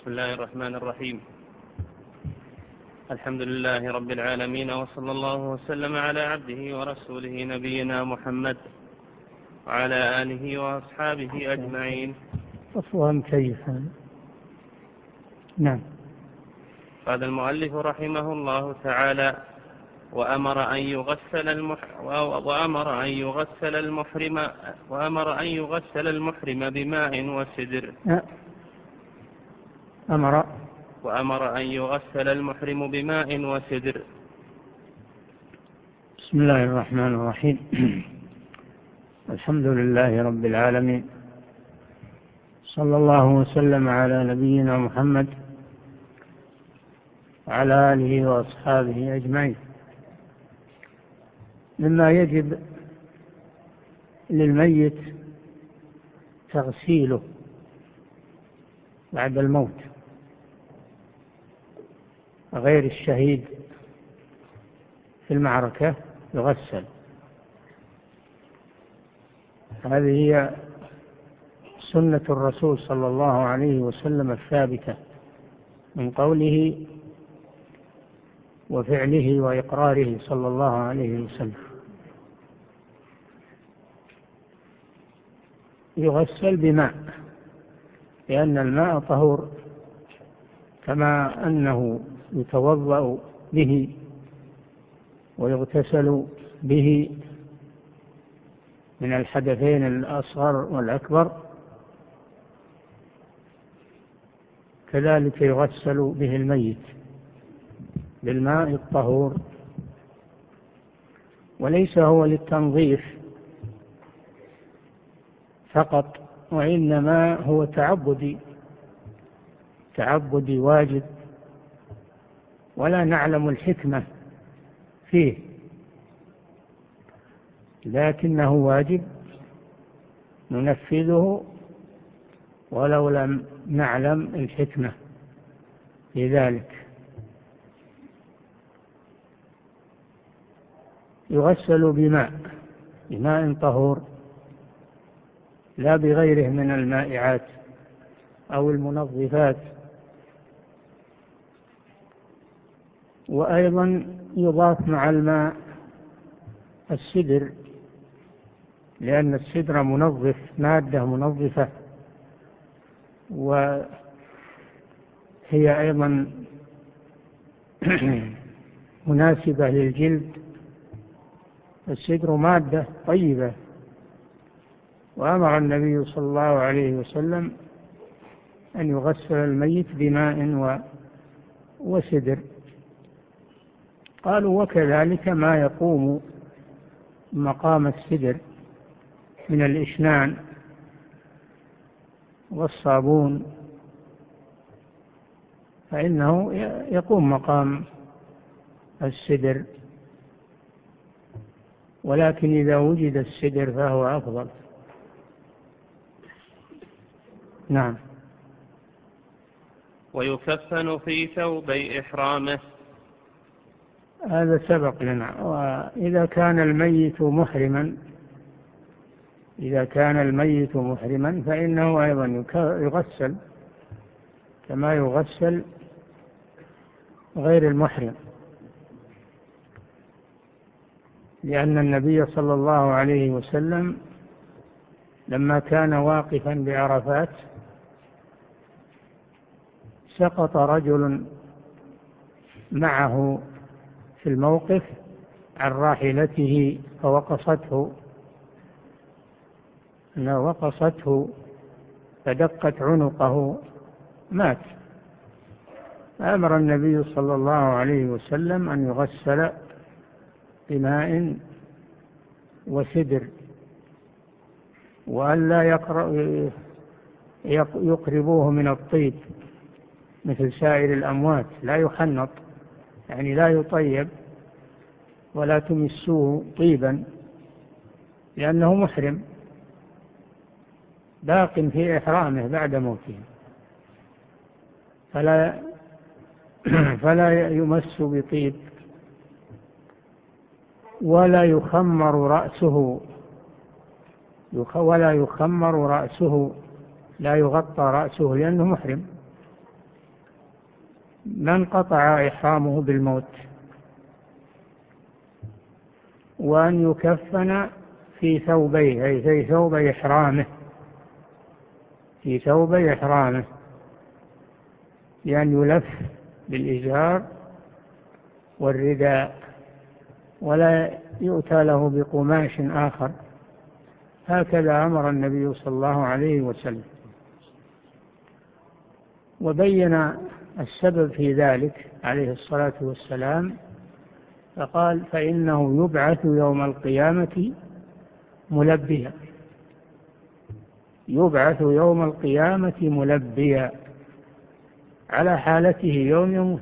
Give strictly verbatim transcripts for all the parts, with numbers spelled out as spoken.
بسم الله الرحمن الرحيم. الحمد لله رب العالمين، وصلى الله وسلم على عبده ورسوله نبينا محمد وعلى آله وأصحابه أجمعين. أفهم كيفا. نعم. قال المؤلف رحمه الله تعالى: وأمر أن يغسل المح... وأمر أن يغسل المحرم وأمر أن يغسل المحرم بماء وسدر. أمر وأمر أن يغسل المحرم بماء وسدر. بسم الله الرحمن الرحيم. الحمد لله رب العالمين، صلى الله وسلم على نبينا محمد وعلى آله وأصحابه أجمعين. مما يجب للميت تغسيله بعد الموت، غير الشهيد في المعركة يغسل. هذه هي سنة الرسول صلى الله عليه وسلم الثابتة من قوله وفعله وإقراره صلى الله عليه وسلم. يغسل بماء، لأن الماء طهور، كما أنه يتوضأ به ويغتسل به من الحدثين الأصغر والأكبر، كذلك يغسل به الميت بالماء الطهور. وليس هو للتنظيف فقط، وإنما هو تعبدي تعبدي واجب، ولا نعلم الحكمة فيه، لكنه واجب ننفذه ولو لم نعلم الحكمة في ذلك. يغسل بماء بماء طهور، لا بغيره من المائعات أو المنظفات. وأيضا يضاف مع الماء السدر، لأن السدر منظف، مادة منظفة، وهي أيضا مناسبة للجلد. السدر مادة طيبة، وأمر النبي صلى الله عليه وسلم أن يغسل الميت بماء وسدر. قالوا وكذلك ما يقوم مقام السدر من الإشنان والصابون، فإنه يقوم مقام السدر، ولكن إذا وجد السدر فهو أفضل. نعم. ويكفن في ثوبي إحرامه. هذا سبق لنا. وإذا كان الميت محرما إذا كان الميت محرما فإنه أيضا يغسل كما يغسل غير المحرم، لأن النبي صلى الله عليه وسلم لما كان واقفا بعرفات سقط رجل معه في الموقف عن راحلته فوقصته وقصته فدقت عنقه، مات. أمر النبي صلى الله عليه وسلم أن يغسل بماء وسدر، وأن لا يقربوه من الطيب مثل سائر الأموات، لا يحنط، يعني لا يطيب ولا تمسوه طيبا، لأنه محرم باق في إحرامه بعد موته، فلا فلا يمس بطيب، ولا يخمر رأسه ولا يخمر رأسه لا يغطى رأسه لأنه محرم. من قطع إحرامه بالموت، وأن يكفن في ثوبيه، أي في ثوب إحرامه، في ثوب إحرامه، بأن يلف بالإزار والرداء، ولا يؤتى له بقماش آخر. هكذا أمر النبي صلى الله عليه وسلم. وبين السبب في ذلك عليه الصلاة والسلام، فقال: فإنه يبعث يوم القيامة ملبيا، يبعث يوم القيامة ملبيا، على حالته يوم يموت.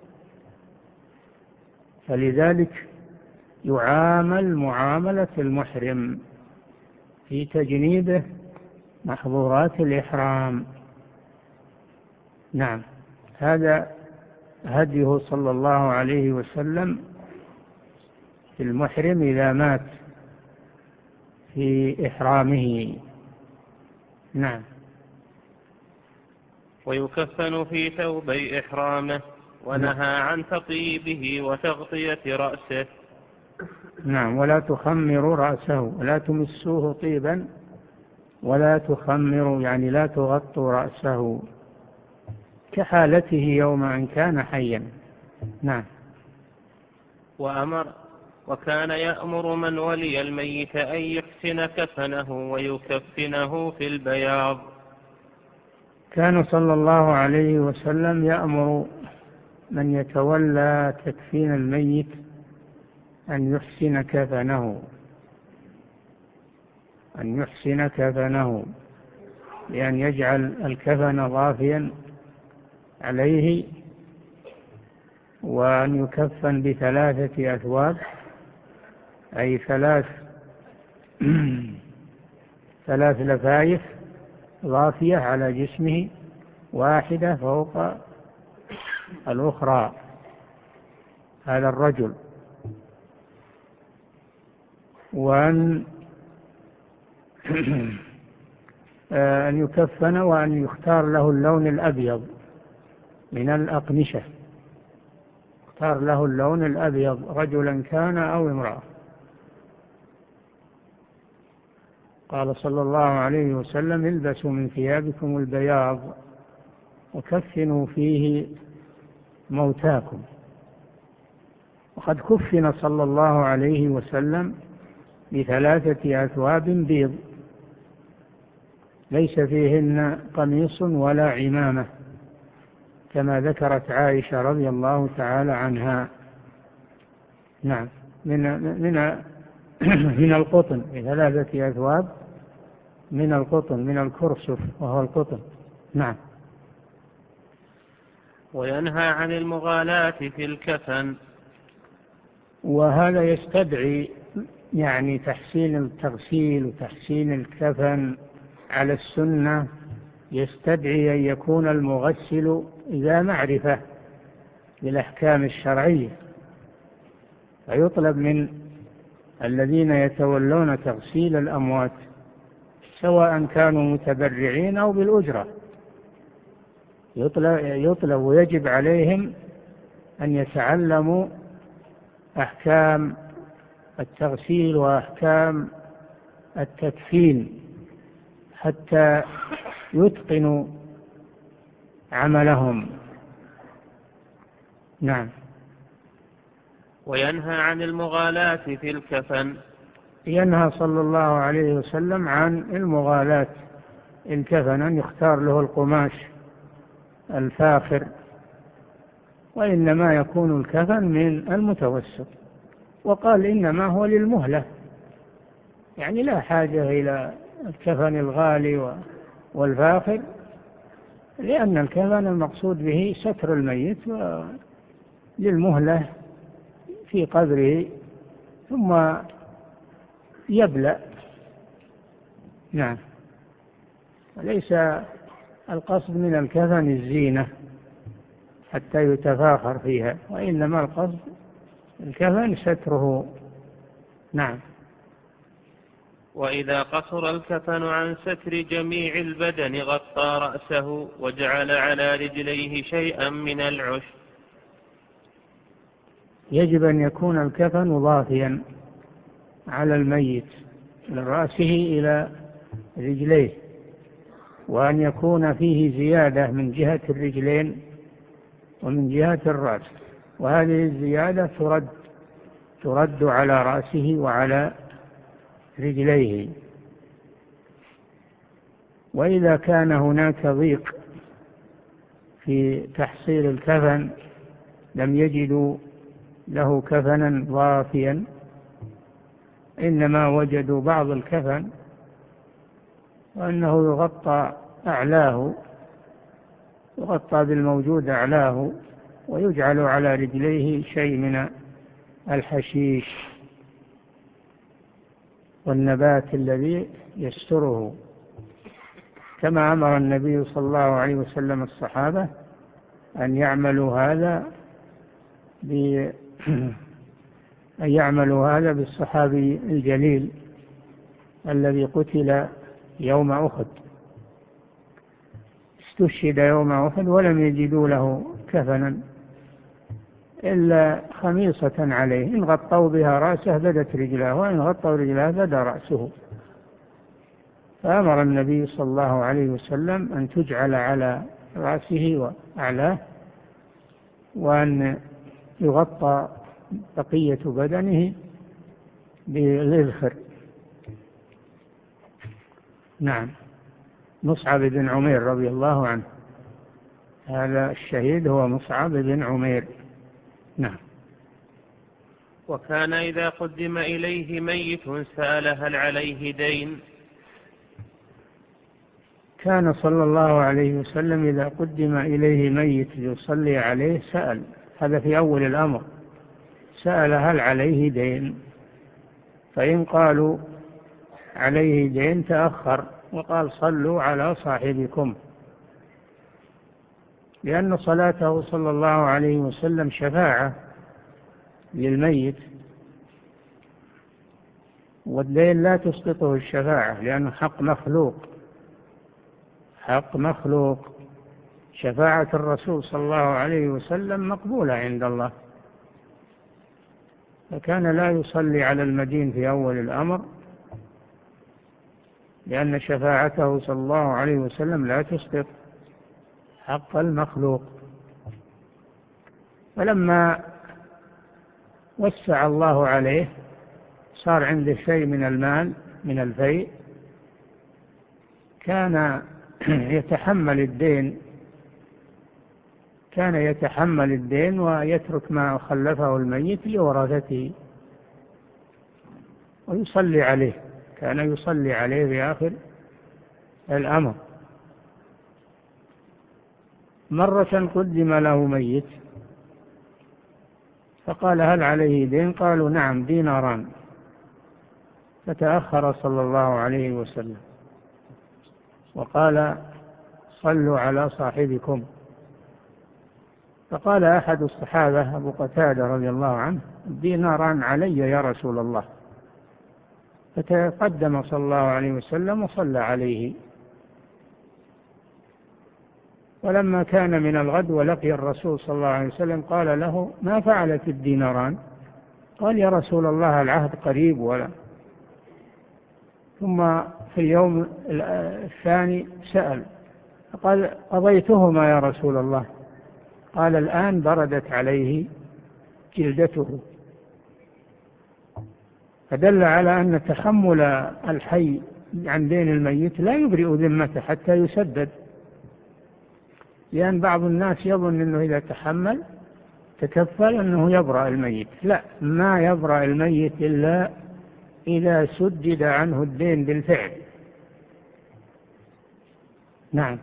فلذلك يعامل معاملة المحرم في تجنيبه محظورات الإحرام. نعم، هذا هديه صلى الله عليه وسلم في المحرم إذا مات في إحرامه. نعم. ويكفن في ثوبي إحرامه، ونهى عن تطيبه وتغطية رأسه. نعم، ولا تخمروا رأسه، ولا تمسوه طيبا، ولا تخمروا يعني لا تغطوا رأسه، كحالته يوم أن كان حيا. نعم. وأمر وكان يأمر من ولي الميت أن يحسن كفنه ويكفنه في البياض. كان صلى الله عليه وسلم يأمر من يتولى تكفين الميت أن يحسن كفنه، أن يحسن كفنه بأن يجعل الكفن ضافيا عليه، وأن يكفن بثلاثة أثواب، أي ثلاث ثلاث لفايف ضافية على جسمه، واحدة فوق الأخرى، هذا الرجل. وأن أن يكفن وأن يختار له اللون الأبيض من الأقمشة، اختار له اللون الأبيض رجلا كان أو امرأة. قال صلى الله عليه وسلم: البسوا من ثيابكم البياض وكفنوا فيه موتاكم. وقد كفن صلى الله عليه وسلم بثلاثة أثواب بيض ليس فيهن قميص ولا عمامة، كما ذكرت عائشة رضي الله تعالى عنها. نعم، من من من القطن، بثلاثة أثواب من القطن، من الكرسف وهو القطن. نعم. وينهى عن المغالاة في الكفن، وهذا يستدعي يعني تحسين التغسيل وتحسين الكفن على السنة، يستدعي أن يكون المغسل ذا معرفة بالأحكام الشرعية، فيطلب من الذين يتولون تغسيل الأموات سواء كانوا متبرعين أو بالأجرة، يطلب, يطلب ويجب عليهم أن يتعلموا أحكام التغسيل وأحكام التكفين حتى يتقنوا عملهم. نعم. وينهى عن المغالاة في الكفن، ينهى صلى الله عليه وسلم عن المغالاة الكفن، أن يختار له القماش الفاخر، وإنما يكون الكفن من المتوسط. وقال إنما هو للمهلة، يعني لا حاجة إلى الكفن الغالي والفاخر، لأن الكفن المقصود به ستر الميت للمهلة في قبره ثم يبلى. نعم. وليس القصد من الكفن الزينة حتى يتفاخر فيها، وإنما القصد الكفن ستره. نعم. وإذا قصر الكفن عن ستر جميع البدن غطى رأسه وجعل على رجليه شيئا من العشب. يجب أن يكون الكفن ضافيا على الميت من رأسه إلى رجليه، وأن يكون فيه زيادة من جهة الرجلين ومن جهة الرأس، وهذه الزيادة ترد ترد على رأسه وعلى رجليه. وإذا كان هناك ضيق في تحصيل الكفن لم يجدوا له كفنا ضافيا، إنما وجدوا بعض الكفن وأنه يغطى أعلاه يغطى بالموجود أعلاه ويجعل على رجليه شيء من الحشيش والنبات الذي يستره، كما أمر النبي صلى الله عليه وسلم الصحابة أن يعملوا هذا أن يعملوا هذا بالصحابي الجليل الذي قتل يوم أحد، استشهد يوم أحد ولم يجدوا له كفنا إلا خميصة عليه، إن غطوا بها رأسه بدت رجلاه، وإن غطوا رجلاه بدا رأسه. فأمر النبي صلى الله عليه وسلم أن تجعل على رأسه وأعلاه، وأن يغطى بقية بدنه بالإذخر. نعم. مصعب بن عمير رضي الله عنه، هذا الشهيد هو مصعب بن عمير. نعم. وكان إذا قدم إليه ميت سأل هل عليه دين. كان صلى الله عليه وسلم إذا قدم إليه ميت يصلي عليه سأل، هذا في أول الأمر، سأل هل عليه دين، فإن قالوا عليه دين تأخر وقال صلوا على صاحبكم، لأن صلاته صلى الله عليه وسلم شفاعة للميت، والدين لا تسقطه الشفاعة لأنه حق مخلوق، حق مخلوق. شفاعة الرسول صلى الله عليه وسلم مقبولة عند الله، فكان لا يصلي على المدين في أول الأمر لأن شفاعته صلى الله عليه وسلم لا تسقط حق المخلوق. فلما وسع الله عليه صار عنده شيء من المال من الفيء، كان يتحمل الدين كان يتحمل الدين ويترك ما خلفه الميت لورثته ويصلي عليه، كان يصلي عليه في آخر الأمر. مرة قدم له ميت فقال هل عليه دين؟ قالوا نعم ديناران، فتأخر صلى الله عليه وسلم وقال صلوا على صاحبكم. فقال أحد الصحابة أبو قتادة رضي الله عنه ديناران علي يا رسول الله، فتقدم صلى الله عليه وسلم وصلى عليه. ولما كان من الغد ولقي الرسول صلى الله عليه وسلم قال له ما فعلت الديناران؟ قال يا رسول الله العهد قريب ولا. ثم في اليوم الثاني سأل فقال قضيتهما يا رسول الله. قال الآن بردت عليه جلدته، فدل على أن تحمل الحي عن دين الميت لا يبرئ ذمته حتى يسدد، لأن بعض الناس يظن أنه إذا تحمل تكفل أنه يبرأ الميت، لا، ما يبرأ الميت إلا إذا سدد عنه الدين بالفعل. نعم.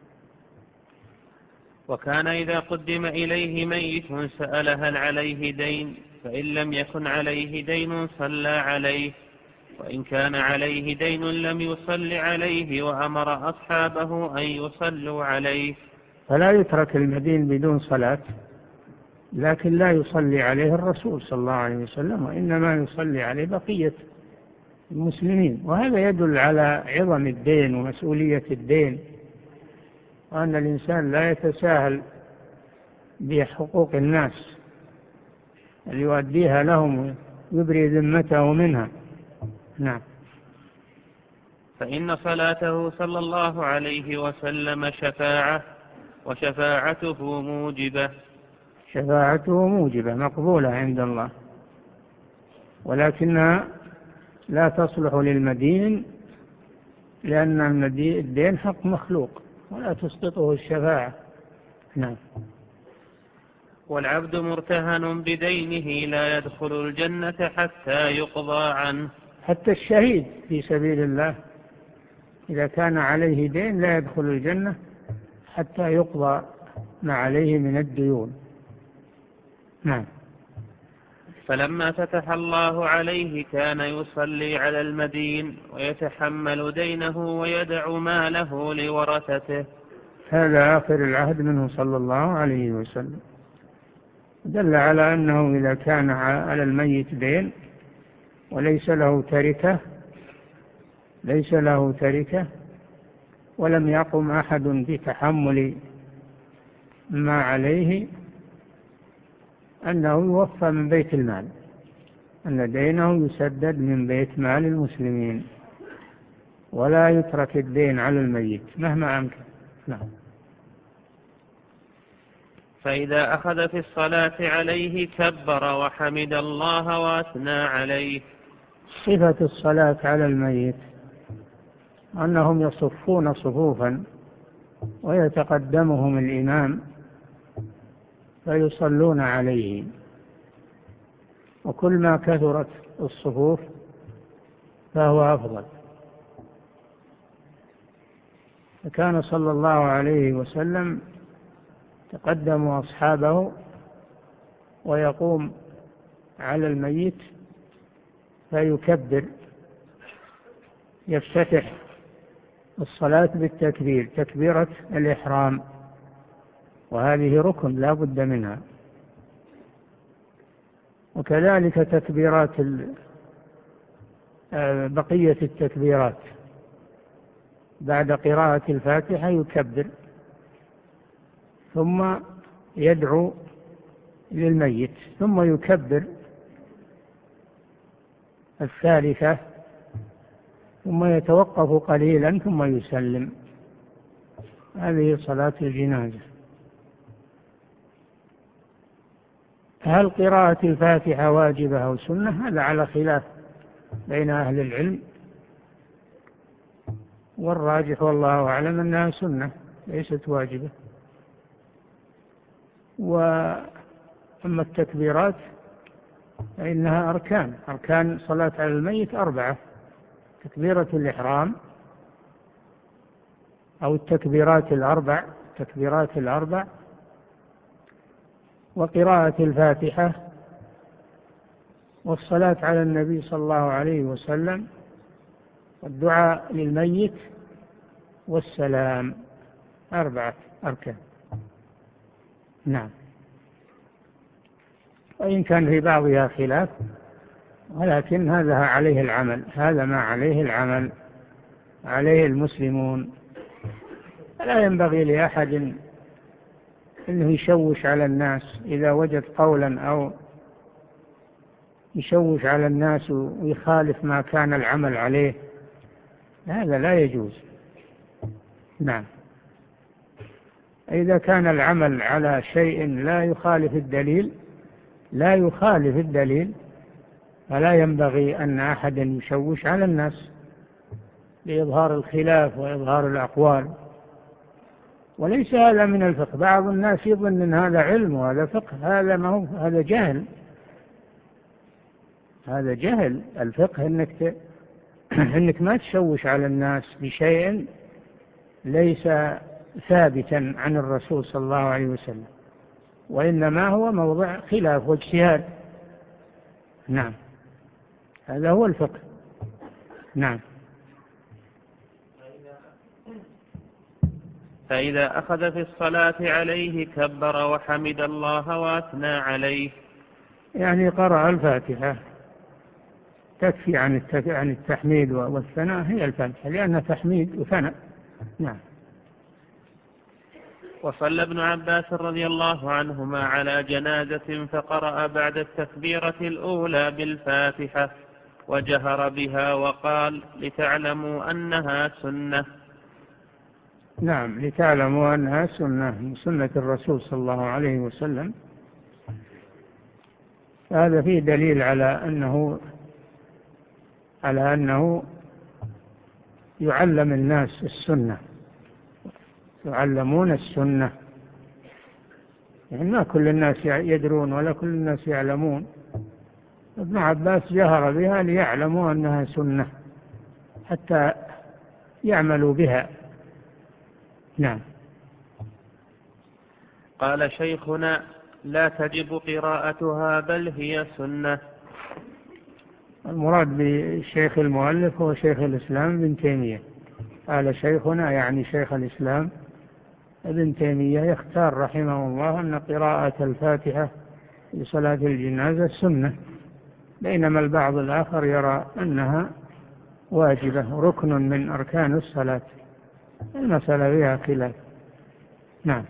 وكان إذا قدم إليه ميت سأل هل عليه دين، فإن لم يكن عليه دين صلى عليه، وإن كان عليه دين لم يصل عليه وأمر أصحابه أن يصلوا عليه. فلا يترك المدين بدون صلاة، لكن لا يصلي عليه الرسول صلى الله عليه وسلم، وإنما يصلي عليه بقية المسلمين. وهذا يدل على عظم الدين ومسؤولية الدين، وأن الإنسان لا يتساهل بحقوق الناس اللي يؤديها لهم ويبري ذمته منها. نعم. فإن صلاته صلى الله عليه وسلم شفاعة، وشفاعته موجبة. شفاعته موجبة مقبولة عند الله، ولكنها لا تصلح للمدين، لأن الدين حق مخلوق ولا تسقطه الشفاعة. نعم. والعبد مرتهن بدينه لا يدخل الجنة حتى يقضى عنه. حتى الشهيد في سبيل الله إذا كان عليه دين لا يدخل الجنة حتى يقضى ما عليه من الديون. نعم. فلما فتح الله عليه كان يصلي على المدين ويتحمل دينه ويدع ماله لورثته. هذا آخر العهد منه صلى الله عليه وسلم، دل على أنه إذا كان على الميت دين وليس له تركة ليس له تركة ولم يقم أحد بتحمل ما عليه، أنه يوفى من بيت المال، أن دينه يسدد من بيت مال المسلمين، ولا يترك الدين على الميت مهما أمكن. نعم. فإذا أخذ في الصلاة عليه كبر وحمد الله وأثنى عليه. صفة الصلاة على الميت أنهم يصفون صفوفا ويتقدمهم الإمام فيصلون عليه، وكل ما كثرت الصفوف فهو أفضل. فكان صلى الله عليه وسلم تقدم أصحابه ويقوم على الميت فيكبر، يفتتح الصلاة بالتكبير، تكبيرة الإحرام، وهذه ركن لا بد منها، وكذلك تكبيرات بقية التكبيرات بعد قراءة الفاتحة يكبر، ثم يدعو للميت، ثم يكبر الثالثة، ثم يتوقف قليلا ثم يسلم. هذه صلاة الجنازة. هل قراءة الفاتحة واجبة أو سنة؟ هذا على خلاف بين أهل العلم، والراجح والله أعلم أنها سنة ليست واجبة. وأما التكبيرات فإنها أركان أركان صلاة على الميت أربعة: تكبيرة الإحرام أو التكبيرات الأربع تكبيرات الأربع وقراءة الفاتحة والصلاة على النبي صلى الله عليه وسلم والدعاء للميت والسلام. أربعة أركان. نعم. وإن كان في بعضها خلاف، ولكن هذا عليه العمل، هذا ما عليه العمل عليه المسلمون. لا ينبغي لأحد أنه يشوش على الناس إذا وجد قولا أو يشوش على الناس ويخالف ما كان العمل عليه، هذا لا يجوز. نعم. إذا كان العمل على شيء لا يخالف الدليل لا يخالف الدليل فلا ينبغي أن أحد يشوش على الناس لإظهار الخلاف وإظهار الأقوال. وليس هذا من الفقه. بعض الناس يظن أن هذا علم وهذا فقه، هذا ما هو، هذا جهل هذا جهل. الفقه إنك ت... إنك ما تشوش على الناس بشيء ليس ثابتا عن الرسول صلى الله عليه وسلم، وإنما هو موضع خلاف واجتهاد. نعم. هذا هو الفقه. نعم. فإذا أخذ في الصلاة عليه كبر وحمد الله وأثنى عليه، يعني قرأ الفاتحة تكفي عن عن التحميد والثناء هي الفاتحة، لأنها تحميد وثناء. نعم. وصلى ابن عباس رضي الله عنهما على جنازة فقرأ بعد التكبيرة الأولى بالفاتحة وجهر بها وقال لتعلموا أنها سنة. نعم، لتعلموا أنها سنة، سنة الرسول صلى الله عليه وسلم. هذا فيه دليل على أنه على أنه يعلم الناس السنة، يعلمون السنة، يعني ما كل الناس يدرون ولا كل الناس يعلمون. ابن عباس جهر بها ليعلموا أنها سنة حتى يعملوا بها. نعم. قال شيخنا لا تجب قراءتها بل هي سنة. المراد بالشيخ المؤلف هو شيخ الإسلام ابن تيمية. قال شيخنا يعني شيخ الإسلام ابن تيمية يختار رحمه الله أن قراءة الفاتحة لصلاة الجنازة سنة، بينما البعض الآخر يرى أنها واجبة ركن من أركان الصلاة. المسألة فيها خلاف. نعم.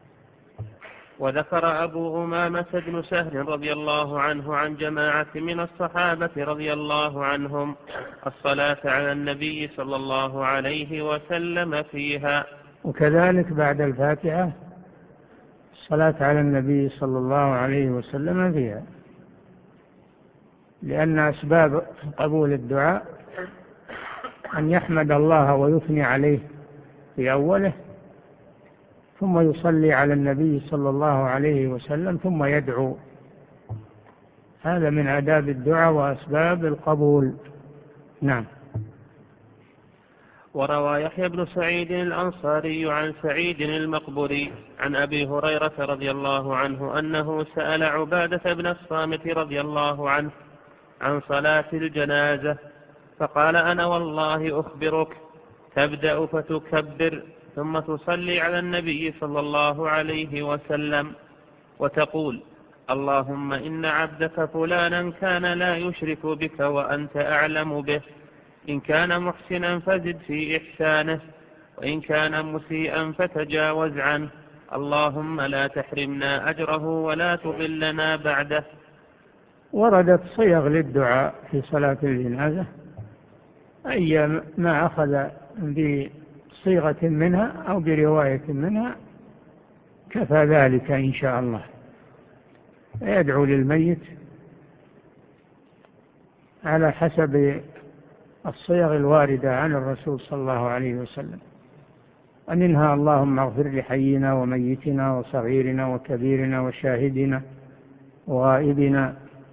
وذكر أبو أمامة بن سهل رضي الله عنه عن جماعة من الصحابة رضي الله عنهم الصلاة على النبي صلى الله عليه وسلم فيها. وكذلك بعد الفاتحة الصلاة على النبي صلى الله عليه وسلم فيها، لأن أسباب قبول الدعاء أن يحمد الله ويثني عليه في أوله، ثم يصلي على النبي صلى الله عليه وسلم، ثم يدعو. هذا من آداب الدعاء وأسباب القبول. نعم. وروى يحيى بن سعيد الأنصاري عن سعيد المقبري عن أبي هريرة رضي الله عنه أنه سأل عبادة بن الصامت رضي الله عنه عن صلاة الجنازة فقال أنا والله أخبرك تبدأ فتكبر ثم تصلي على النبي صلى الله عليه وسلم وتقول اللهم إن عبدك فلانا كان لا يشرك بك وأنت أعلم به، إن كان محسنا فزد في إحسانه وإن كان مسيئا فتجاوز عنه، اللهم لا تحرمنا أجره ولا تضلنا بعده. وردت صيغ للدعاء في صلاة الجنازة، أي ما أخذ بصيغة منها أو برواية منها كفى ذلك إن شاء الله. يدعو للميت على حسب الصيغ الواردة عن الرسول صلى الله عليه وسلم، ومنها اللهم اغفر لحينا وميتنا وصغيرنا وكبيرنا وشاهدنا وغائبنا،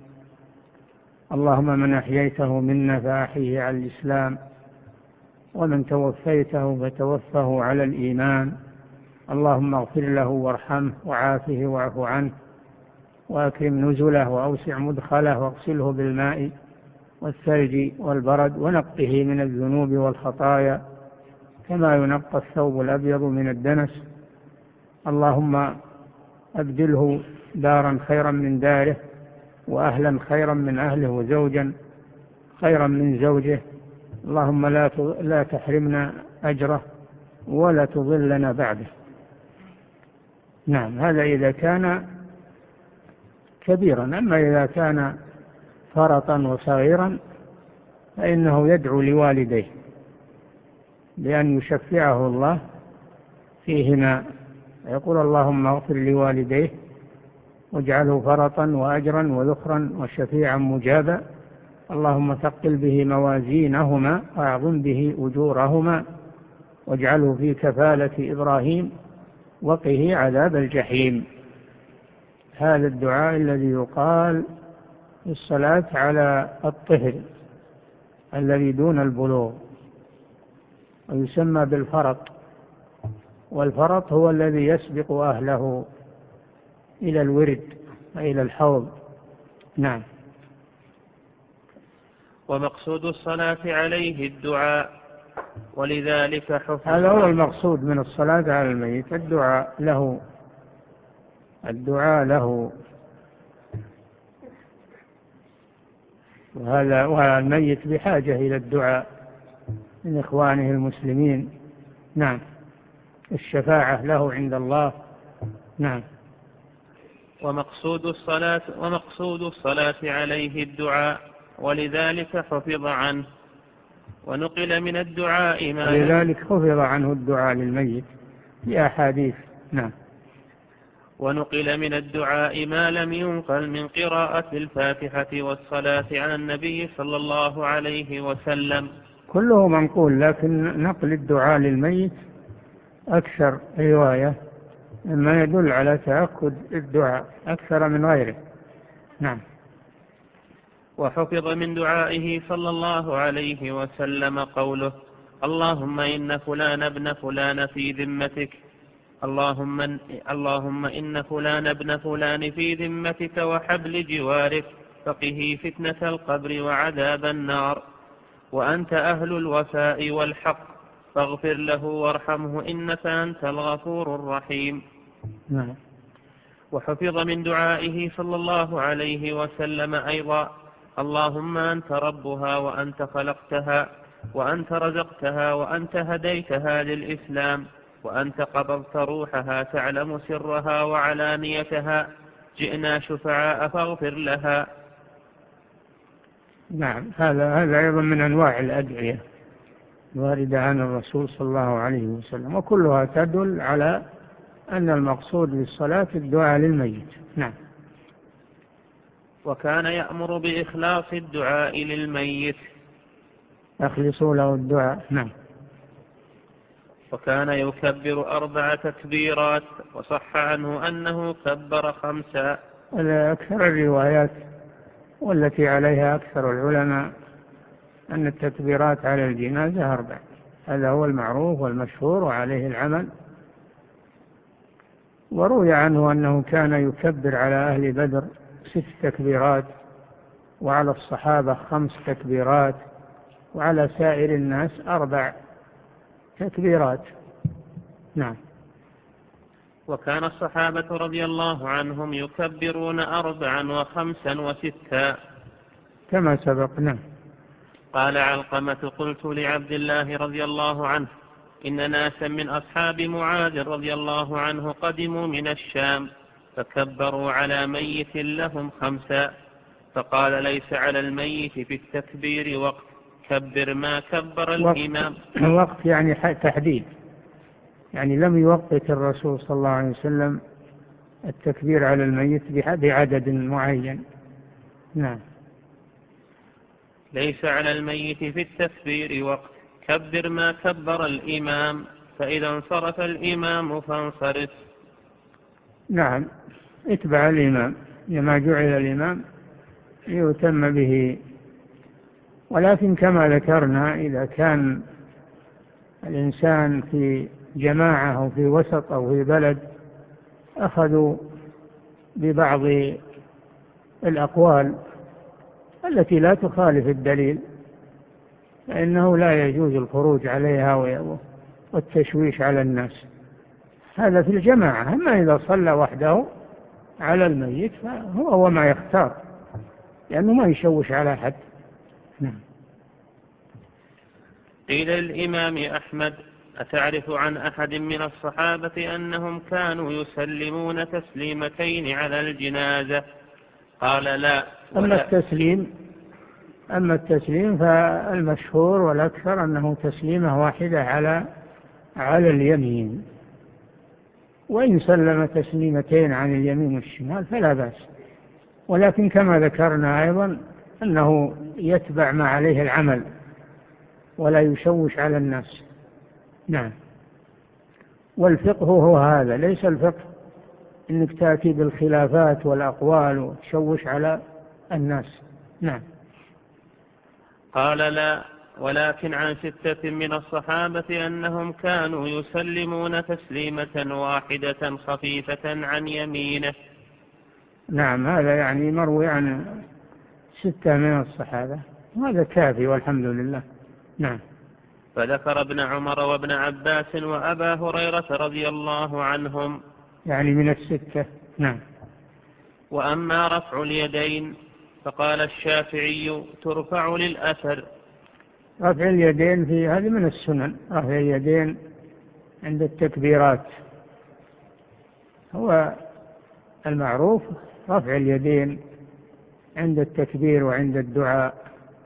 اللهم من أحييته منا فأحيه على الإسلام، ومن توفيته فتوفه على الإيمان، اللهم اغفر له وارحمه وعافه واعف عنه وأكرم نزله وأوسع مدخله واغسله بالماء والثلج والبرد ونقه من الذنوب والخطايا كما ينقى الثوب الأبيض من الدنس، اللهم أبدله دارا خيرا من داره وأهلا خيرا من أهله وزوجا خيرا من زوجه، اللهم لا لا تحرمنا أجره ولا تضلنا بعده. نعم، هذا إذا كان كبيرا. أما إذا كان فرطا وصغيرا فإنه يدعو لوالديه بأن يشفعه الله فيهما، يقول اللهم اغفر لوالديه واجعله فرطا وأجرا وذخرا وشفيعا مجابا، اللهم ثقل به موازينهما وأعظم به أجورهما واجعله في كفالة إبراهيم وقه عذاب الجحيم. هذا الدعاء الذي يقال في الصلاة على الطفل الذي دون البلوغ، ويسمى بالفرط، والفرط هو الذي يسبق أهله إلى الورد وإلى الحوض. نعم. ومقصود الصلاة عليه الدعاء، ولذلك حفظ. هذا هو المقصود من الصلاة على الميت، الدعاء له، الدعاء له. وهذا والميت بحاجة إلى الدعاء من إخوانه المسلمين. نعم، الشفاعة له عند الله. نعم. ومقصود الصلاة ومقصود الصلاة عليه الدعاء، ولذلك حفظ عنه ونقل من الدعاء ما ولذلك حفظ عنه الدعاء للميت في أحاديث. نعم. ونقل من الدعاء ما لم ينقل من قراءة الفاتحة والصلاة على النبي صلى الله عليه وسلم. كله منقول، لكن نقل الدعاء للميت أكثر رواية، ما يدل على تأكد الدعاء أكثر من غيره. نعم. وحفظ من دعائه صلى الله عليه وسلم قوله: اللهم إن فلان ابن فلان في ذمتك، اللهم, اللهم إن فلان ابن فلان في ذمتك وحبل جوارك، فقه فتنة القبر وعذاب النار، وأنت أهل الوفاء والحق، فاغفر له وارحمه إنك أنت الغفور الرحيم. نعم. وحفظ من دعائه صلى الله عليه وسلم أيضا: اللهم أنت ربها وأنت خلقتها وأنت رزقتها وأنت هديتها للإسلام وأنت قبضت روحها تعلم سرها وعلانيتها، جئنا شفعاء فاغفر لها. نعم. هذا هذا أيضا من أنواع الأدعية واردة عن الرسول صلى الله عليه وسلم، وكلها تدل على أن المقصود بالصلاة الدعاء للميت. نعم. وكان يأمر بإخلاص الدعاء للميت، أخلصوا له الدعاء. نعم. وكان يكبر أربع تكبيرات، وصح عنه أنه كبر خمسا. أكثر الروايات والتي عليها أكثر العلماء أن التكبيرات على الجنازة أربع، هذا هو المعروف والمشهور وعليه العمل. وروي عنه أنه كان يكبر على أهل بدر ست تكبيرات، وعلى الصحابة خمس تكبيرات، وعلى سائر الناس أربع تكبيرات. نعم. وكان الصحابة رضي الله عنهم يكبرون أربعا وخمسا وستا كما سبق. نعم. قال علقمة: قلت لعبد الله رضي الله عنه: إن ناسا من أصحاب معاذ رضي الله عنه قدموا من الشام فكبروا على ميت لهم خمسا، فقال: ليس على الميت في التكبير وقت، كبر ما كبر الإمام. وقت يعني تحديد، يعني لم يوقت الرسول صلى الله عليه وسلم التكبير على الميت بعدد معين. نعم. ليس على الميت في التكبير وقت، كبر ما كبر الإمام، فإذا انصرف الإمام فانصرف. نعم. اتبع الإمام، لما جعل الإمام يتم به. ولكن كما ذكرنا إذا كان الإنسان في جماعة أو في وسط أو في بلد أخذوا ببعض الأقوال التي لا تخالف الدليل، فإنه لا يجوز الخروج عليها والتشويش على الناس، هذا في الجماعة. أما إذا صلى وحده على الميت فهو هو ما يختار، لأنه ما يشوش على حد. نعم. قيل للإمام أحمد: أتعرف عن أحد من الصحابة أنهم كانوا يسلمون تسليمتين على الجنازة؟ قال: لا. أما التسليم أما التسليم فالمشهور والأكثر أنه تسليمة واحدة على على اليمين، وإن سلم تسليمتين عن اليمين والشمال فلا بأس، ولكن كما ذكرنا أيضا أنه يتبع ما عليه العمل ولا يشوش على الناس. نعم. والفقه هو هذا، ليس الفقه إنك تأتي بالخلافات والأقوال وتشوش على الناس. نعم. قال: لا، ولكن عن ستة من الصحابة أنهم كانوا يسلمون تسليمة واحدة خفيفة عن يمينه. نعم. هذا يعني مروي عن ستة من الصحابة، وهذا كافي والحمد لله. نعم. فذكر ابن عمر وابن عباس وأبا هريرة رضي الله عنهم، يعني من الستة. نعم. وأما رفع اليدين فقال الشافعي ترفع للأثر. رفع اليدين في هذه من السنن، رفع اليدين عند التكبيرات هو المعروف، رفع اليدين عند التكبير وعند الدعاء،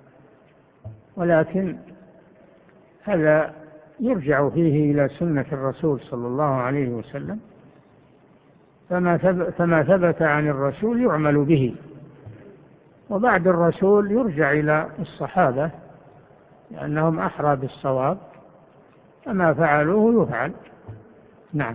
ولكن هذا يرجع فيه إلى سنة الرسول صلى الله عليه وسلم، فما ثبت عن الرسول يعمل به، وبعد الرسول يرجع إلى الصحابة لأنهم أحرى بالصواب، فما فعلوه يفعل. نعم.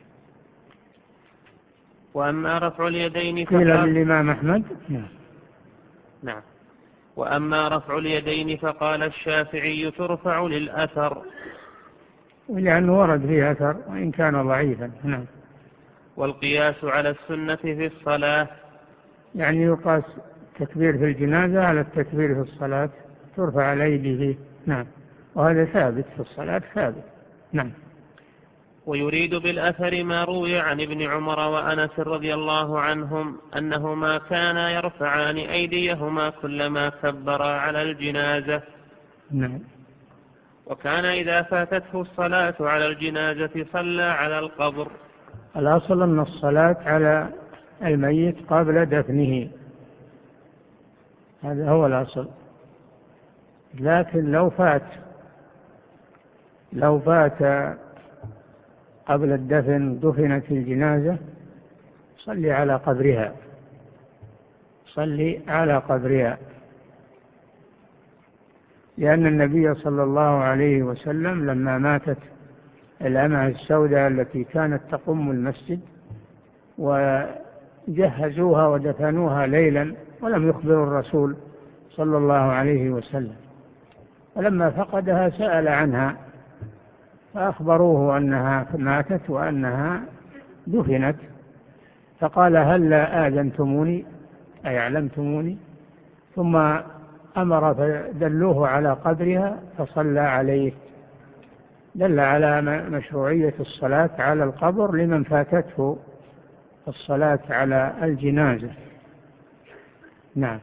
وأما رفع اليدين قيل للإمام أحمد. نعم. نعم. وأما رفع اليدين فقال الشافعي ترفع للأثر، لأنه ورد فيه أثر وإن كان ضعيفا. نعم. والقياس على السنة في الصلاة، يعني يقاس التكبير في الجنازة على التكبير في الصلاة، ترفع الأيدي فيه. نعم. وهذا ثابت في الصلاة ثابت. نعم. ويريد بالأثر ما روي عن ابن عمر وأنس رضي الله عنهم أنهما كانا يرفعان أيديهما كلما كبرا على الجنازة. نعم. وكان إذا فاتته الصلاة على الجنازة صلى على القبر. الأصل أن الصلاة على الميت قبل دفنه، هذا هو الأصل. لكن لو فات لو فات قبل الدفن دفنت الجنازة صلي على قبرها، صلي على قبرها، لأن النبي صلى الله عليه وسلم لما ماتت الأمة السوداء التي كانت تقم المسجد وجهزوها ودفنوها ليلا ولم يخبروا الرسول صلى الله عليه وسلم، ولما فقدها سأل عنها فأخبروه أنها ماتت وأنها دفنت، فقال هل لا آذنتموني أي علمتموني؟ ثم أمر فدلوه على قبرها فصلى عليه، دل على مشروعية الصلاة على القبر لمن فاتته الصلاة على الجنازة. نعم.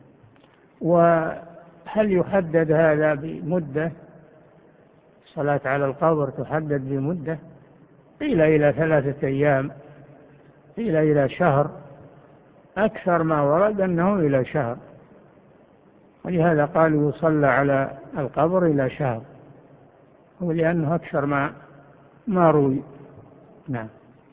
وهل يحدد هذا بمدة؟ الصلاة على القبر تحدد بمدة، قيل إلى ثلاثة أيام، قيل إلى شهر، أكثر ما ورد أنه إلى شهر، ولهذا قالوا يصلى على القبر إلى شهر، ولأنه أكثر ما ما روي. نعم.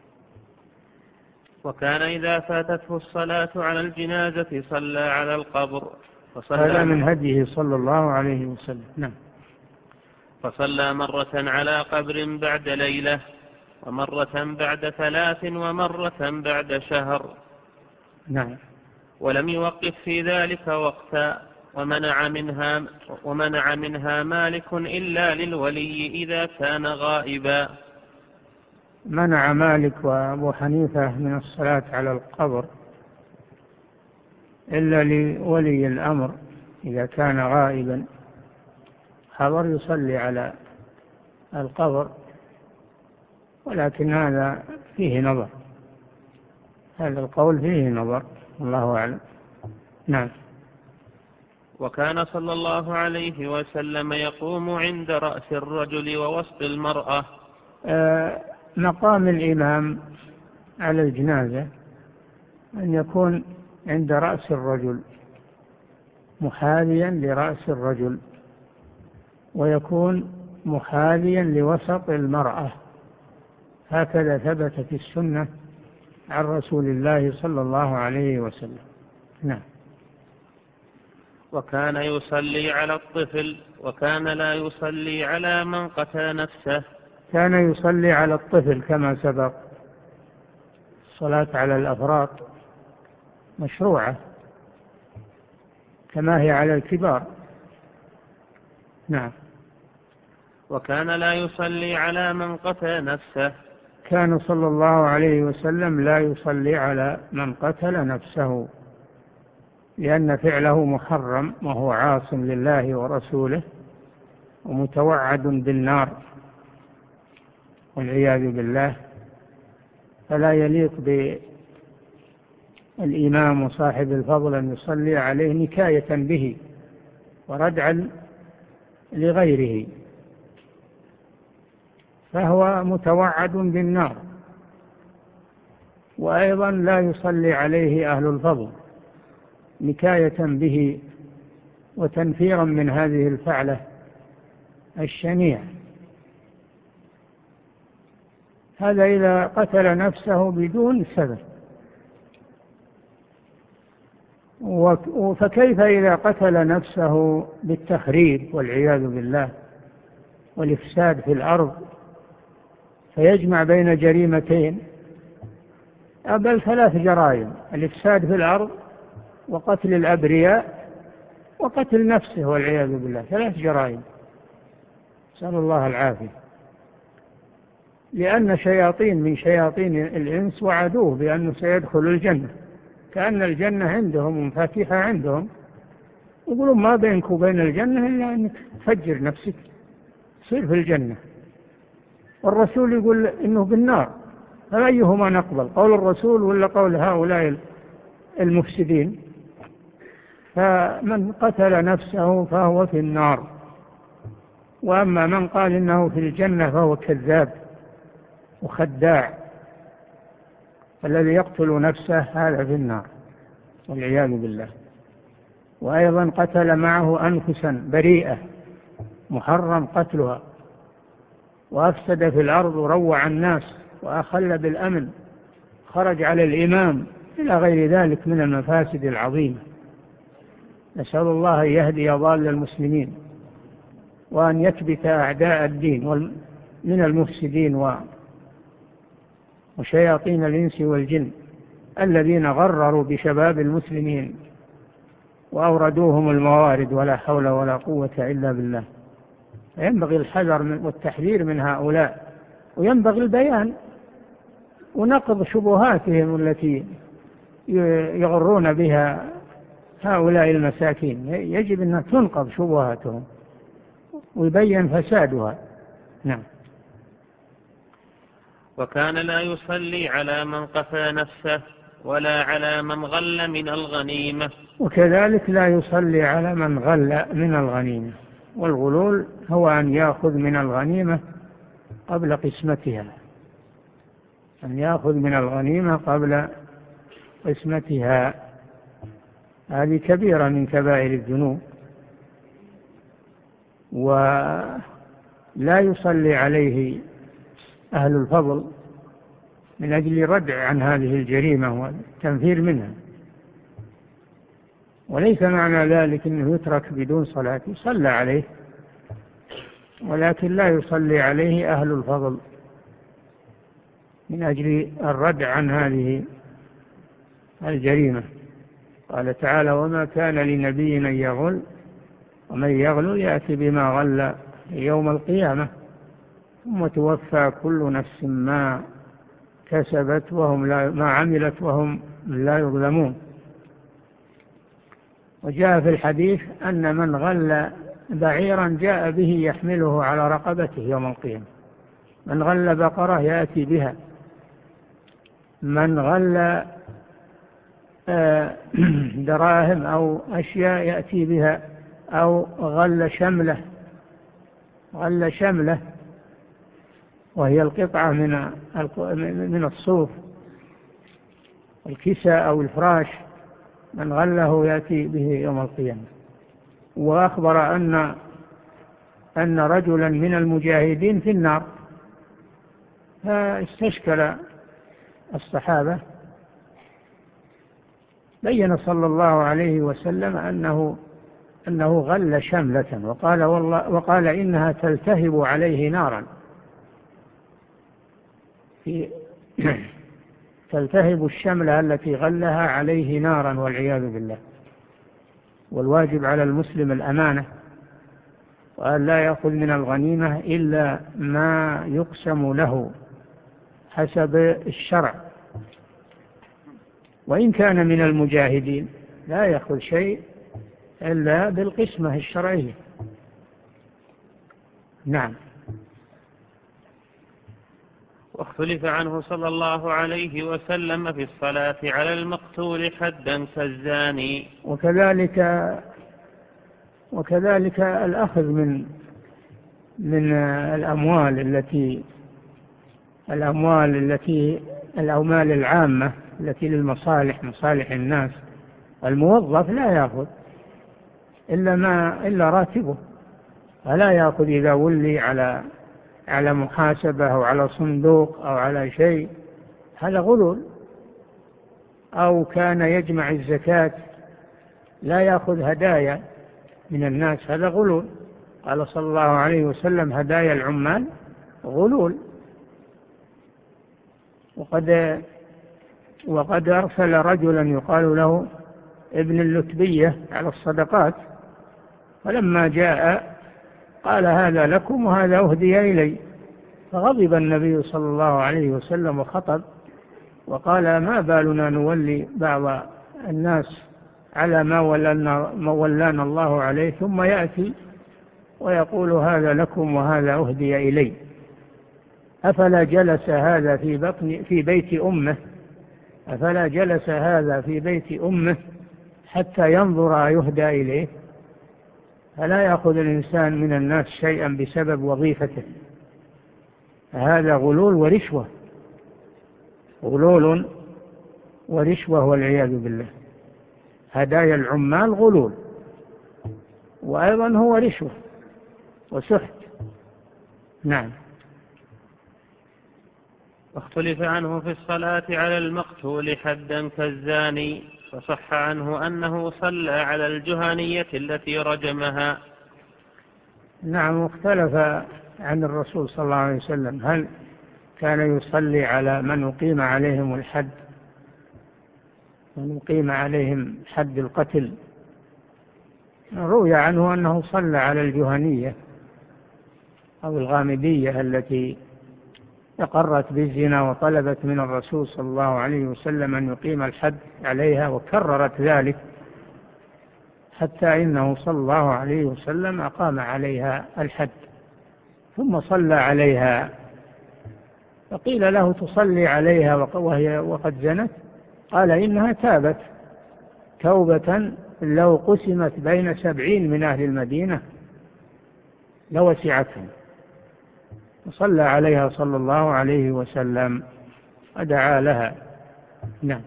وكان إذا فاتته الصلاة على الجنازة صلى على القبر، هذا من هديه صلى الله عليه وسلم. نعم. فصلى مرة على قبر بعد ليلة، ومرة بعد ثلاث، ومرة بعد شهر. نعم. ولم يوقف في ذلك وقتا، ومنع منها, ومنع منها مالك إلا للولي إذا كان غائبا. منع مالك وأبو حنيفة من الصلاة على القبر إلا لولي الأمر إذا كان غائبا، حضر يصلي على القبر، ولكن هذا فيه نظر، هذا القول فيه نظر، الله أعلم. نعم. وكان صلى الله عليه وسلم يقوم عند رأس الرجل ووسط المرأة. آه مقام الإمام على الجنازة أن يكون عند رأس الرجل محاذيا لرأس الرجل، ويكون محاذيا لوسط المرأة، هكذا ثبت في السنة عن رسول الله صلى الله عليه وسلم. نعم. وكان يصلي على الطفل، وكان لا يصلي على من قتل نفسه. كان يصلي على الطفل كما سبق، الصلاة على الأفراط مشروعة كما هي على الكبار. نعم. وكان لا يصلي على من قتل نفسه. كان صلى الله عليه وسلم لا يصلي على من قتل نفسه، لأن فعله محرم وهو عاص لله ورسوله ومتوعد بالنار والعياذ بالله، فلا يليق الإمام وصاحب الفضل أن يصلي عليه نكاية به وردعا لغيره، فهو متوعد بالنار. وأيضا لا يصلي عليه أهل الفضل نكاية به وتنفيرا من هذه الفعلة الشنيعة. هذا إذا قتل نفسه بدون سبب، فكيف إذا قتل نفسه بالتخريب والعياذ بالله والإفساد في الأرض، فيجمع بين جريمتين، بل ثلاث جرائم: الإفساد في الأرض وقتل الأبرياء وقتل نفسه والعياذ بالله، ثلاث جرائم، نسأل الله العافية. لأن شياطين من شياطين الإنس وعدوه بأنه سيدخل الجنة، كأن الجنة عندهم ومفاتيحها عندهم، يقولون ما بينك وبين الجنة إلا أنك تفجر نفسك تصير في الجنة. والرسول يقول إنه بالنار، فأيهما نقبل، قول الرسول ولا قول هؤلاء المفسدين؟ فمن قتل نفسه فهو في النار، وأما من قال إنه في الجنة فهو كذاب وخداع. الذي يقتل نفسه هذا في النار والعياذ بالله. وأيضا قتل معه أنفسا بريئة محرم قتلها، وأفسد في الأرض وروع الناس وأخل بالأمن، خرج على الإمام، إلى غير ذلك من المفاسد العظيمة. نسأل الله أن يهدي ضال المسلمين وأن يكبت أعداء الدين من المفسدين وشياطين الإنس والجن الذين غرروا بشباب المسلمين وأوردوهم الموارد، ولا حول ولا قوة إلا بالله. ينبغي الحذر والتحذير من هؤلاء، وينبغي البيان ونقض شبهاتهم التي يغرون بها هؤلاء المساكين. يجب أن تنقض شبهاتهم ويبين فسادها. نعم. وكان لا يصلي على من قتل نفسه ولا على من غل من الغنيمة. وكذلك لا يصلي على من غل من الغنيمة. والغلول هو أن يأخذ من الغنيمة قبل قسمتها، أن يأخذ من الغنيمة قبل قسمتها. هذه كبيرة من كبائر الذنوب، ولا يصلي عليه أهل الفضل من أجل الردع عن هذه الجريمة والتنفير منها. وليس معنى ذلك أنه يترك بدون صلاة، يصلى عليه، ولكن لا يصلي عليه أهل الفضل من أجل الردع عن هذه الجريمة. قال تعالى: وما كان لنبي أن يغل ومن يغل يأتي بما غل يوم القيامة ثم توفى كل نفس ما كسبت وهم لا ما عملت وهم لا يظلمون. وجاء في الحديث أن من غل بعيرا جاء به يحمله على رقبته يوم القيامة، من غل بقرة يأتي بها، من غل دراهم أو أشياء يأتي بها، أو غل شملة غل شملة وهي القطعة من من الصوف، الكساء أو الفراش، من غله يأتي به يوم القيامة. وأخبر أن أن رجلا من المجاهدين في النار، فاستشكل الصحابة. بين صلى الله عليه وسلم أنه أنه غل شملة، وقال والله وقال إنها تلتهب عليه نارا، في تلتهب الشملة التي غلها عليه نارا والعياذ بالله. والواجب على المسلم الأمانة، وأن لا يأخذ من الغنيمة إلا ما يقسم له حسب الشرع، وإن كان من المجاهدين لا يأخذ شيء إلا بالقسمة الشرعية. نعم. واختلف عنه صلى الله عليه وسلم في الصلاة على المقتول حدا كالزاني. وكذلك وكذلك الأخذ من من الأموال التي الأموال التي الأموال العامة التي للمصالح مصالح الناس. الموظف لا يأخذ إلا ما إلا راتبه، فلا يأخذ إذا ولي على على محاسبة أو على صندوق أو على شيء، هذا غلول. أو كان يجمع الزكاة لا يأخذ هدايا من الناس، هذا غلول. قال صلى الله عليه وسلم: هدايا العمال غلول. وقد وقد أرسل رجلا يقال له ابن اللتبية على الصدقات، فلما جاء قال: هذا لكم وهذا أهدي إلي. فغضب النبي صلى الله عليه وسلم وخطب وقال: ما بالنا نولي بعض الناس على ما ولانا, ما ولانا الله عليه، ثم يأتي ويقول: هذا لكم وهذا أهدي إلي. أفلا جلس هذا في بطن في بيت أمه أفلا جلس هذا في بيت أمه حتى ينظر يهدى إليه؟ فلا يأخذ الإنسان من الناس شيئا بسبب وظيفته، هذا غلول ورشوة غلول ورشوة والعياذ بالله. هدايا العمال غلول، وأيضا هو رشوة وسحت. نعم. واختلف عنه في الصلاة على المقتول حدا كالزاني، فصح عنه أنه صلى على الجهنية التي رجمها. نعم. واختلف عن الرسول صلى الله عليه وسلم هل كان يصلي على من أقيم عليهم الحد من أقيم عليهم حد القتل. روي عنه أنه صلى على الجهنية أو الغامدية التي أقرت بالزنا وطلبت من الرسول صلى الله عليه وسلم أن يقيم الحد عليها، وكررت ذلك حتى إنه صلى الله عليه وسلم أقام عليها الحد ثم صلى عليها. فقيل له: تصلي عليها وهي وقد زنت؟ قال: إنها تابت توبة لو قسمت بين سبعين من أهل المدينة لوسعتهم. وصلى عليها صلى الله عليه وسلم ودعا لها. نعم.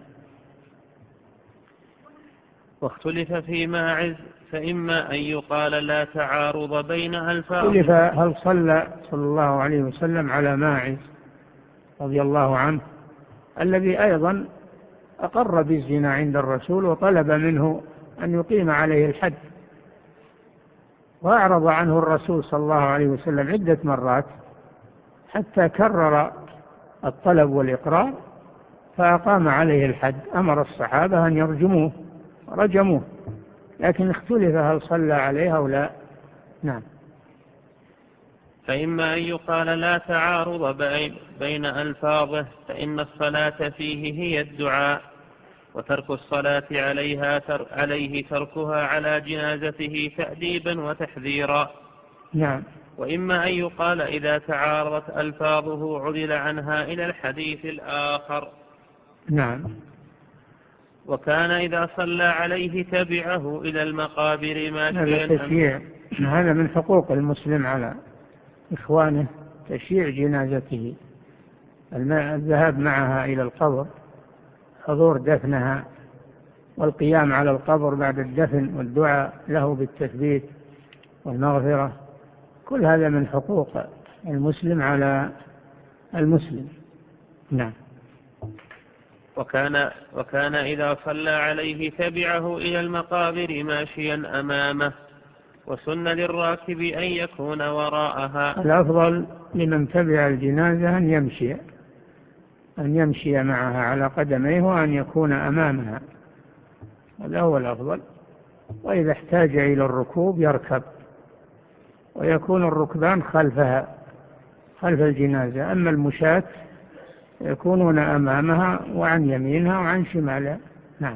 واختلف في ماعز، فإما أن يقال لا تعارض بين ألفاظ. اختلف هل صلى صلى الله عليه وسلم على ماعز رضي الله عنه الذي أيضا أقر بالزنا عند الرسول وطلب منه أن يقيم عليه الحد، وأعرض عنه الرسول صلى الله عليه وسلم عدة مرات حتى كرر الطلب والإقرار فأقام عليه الحد. أمر الصحابة أن يرجموه رجموه، لكن اختلف هل صلى عليه أو لا. نعم. فإما أن يقال لا تعارض بين ألفاظه، فإن الصلاة فيه هي الدعاء، وترك الصلاة عليها تر عليه تركها على جنازته تأديبا وتحذيرا. نعم. وإما أن يقال إذا تعارضت ألفاظه عدل عنها إلى الحديث الآخر. نعم. وكان إذا صلى عليه تبعه إلى المقابر ماشيا. هذا تشييع، هذا من حقوق المسلم على إخوانه، تشييع جنازته، الذهاب معها إلى القبر، حضور دفنها، والقيام على القبر بعد الدفن والدعاء له بالتثبيت والمغفرة. كل هذا من حقوق المسلم على المسلم. نعم. وكان, وكان إذا صلى عليه تبعه إلى المقابر ماشيا أمامه، وسن للراكب أن يكون وراءها. الأفضل لمن تبع الجنازة أن يمشي أن يمشي معها على قدميه وأن يكون أمامها، هذا هو الأفضل. وإذا احتاج إلى الركوب يركب، ويكون الركبان خلفها خلف الجنازة. أما المشاة يكونون أمامها وعن يمينها وعن شمالها. نعم.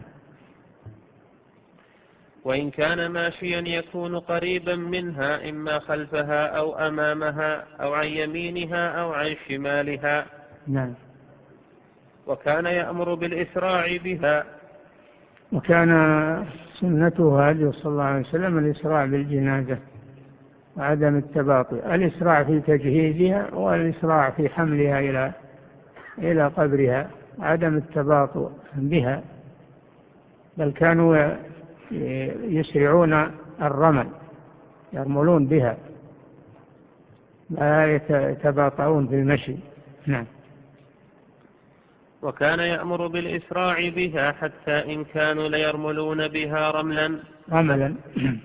وإن كان ماشيا يكون قريبا منها، إما خلفها أو أمامها أو عن يمينها أو عن شمالها. نعم. وكان يأمر بالإسراع بها. وكان سنته هذه صلى الله عليه وسلم الإسراع بالجنازة وعدم التباطؤ، الإسراع في تجهيزها والإسراع في حملها إلى إلى قبرها، عدم التباطؤ بها، بل كانوا يسرعون الرمل، يرملون بها، لا يتباطؤون في المشي. نعم. وكان يأمر بالإسراع بها حتى إن كانوا ليرملون بها رملا رملا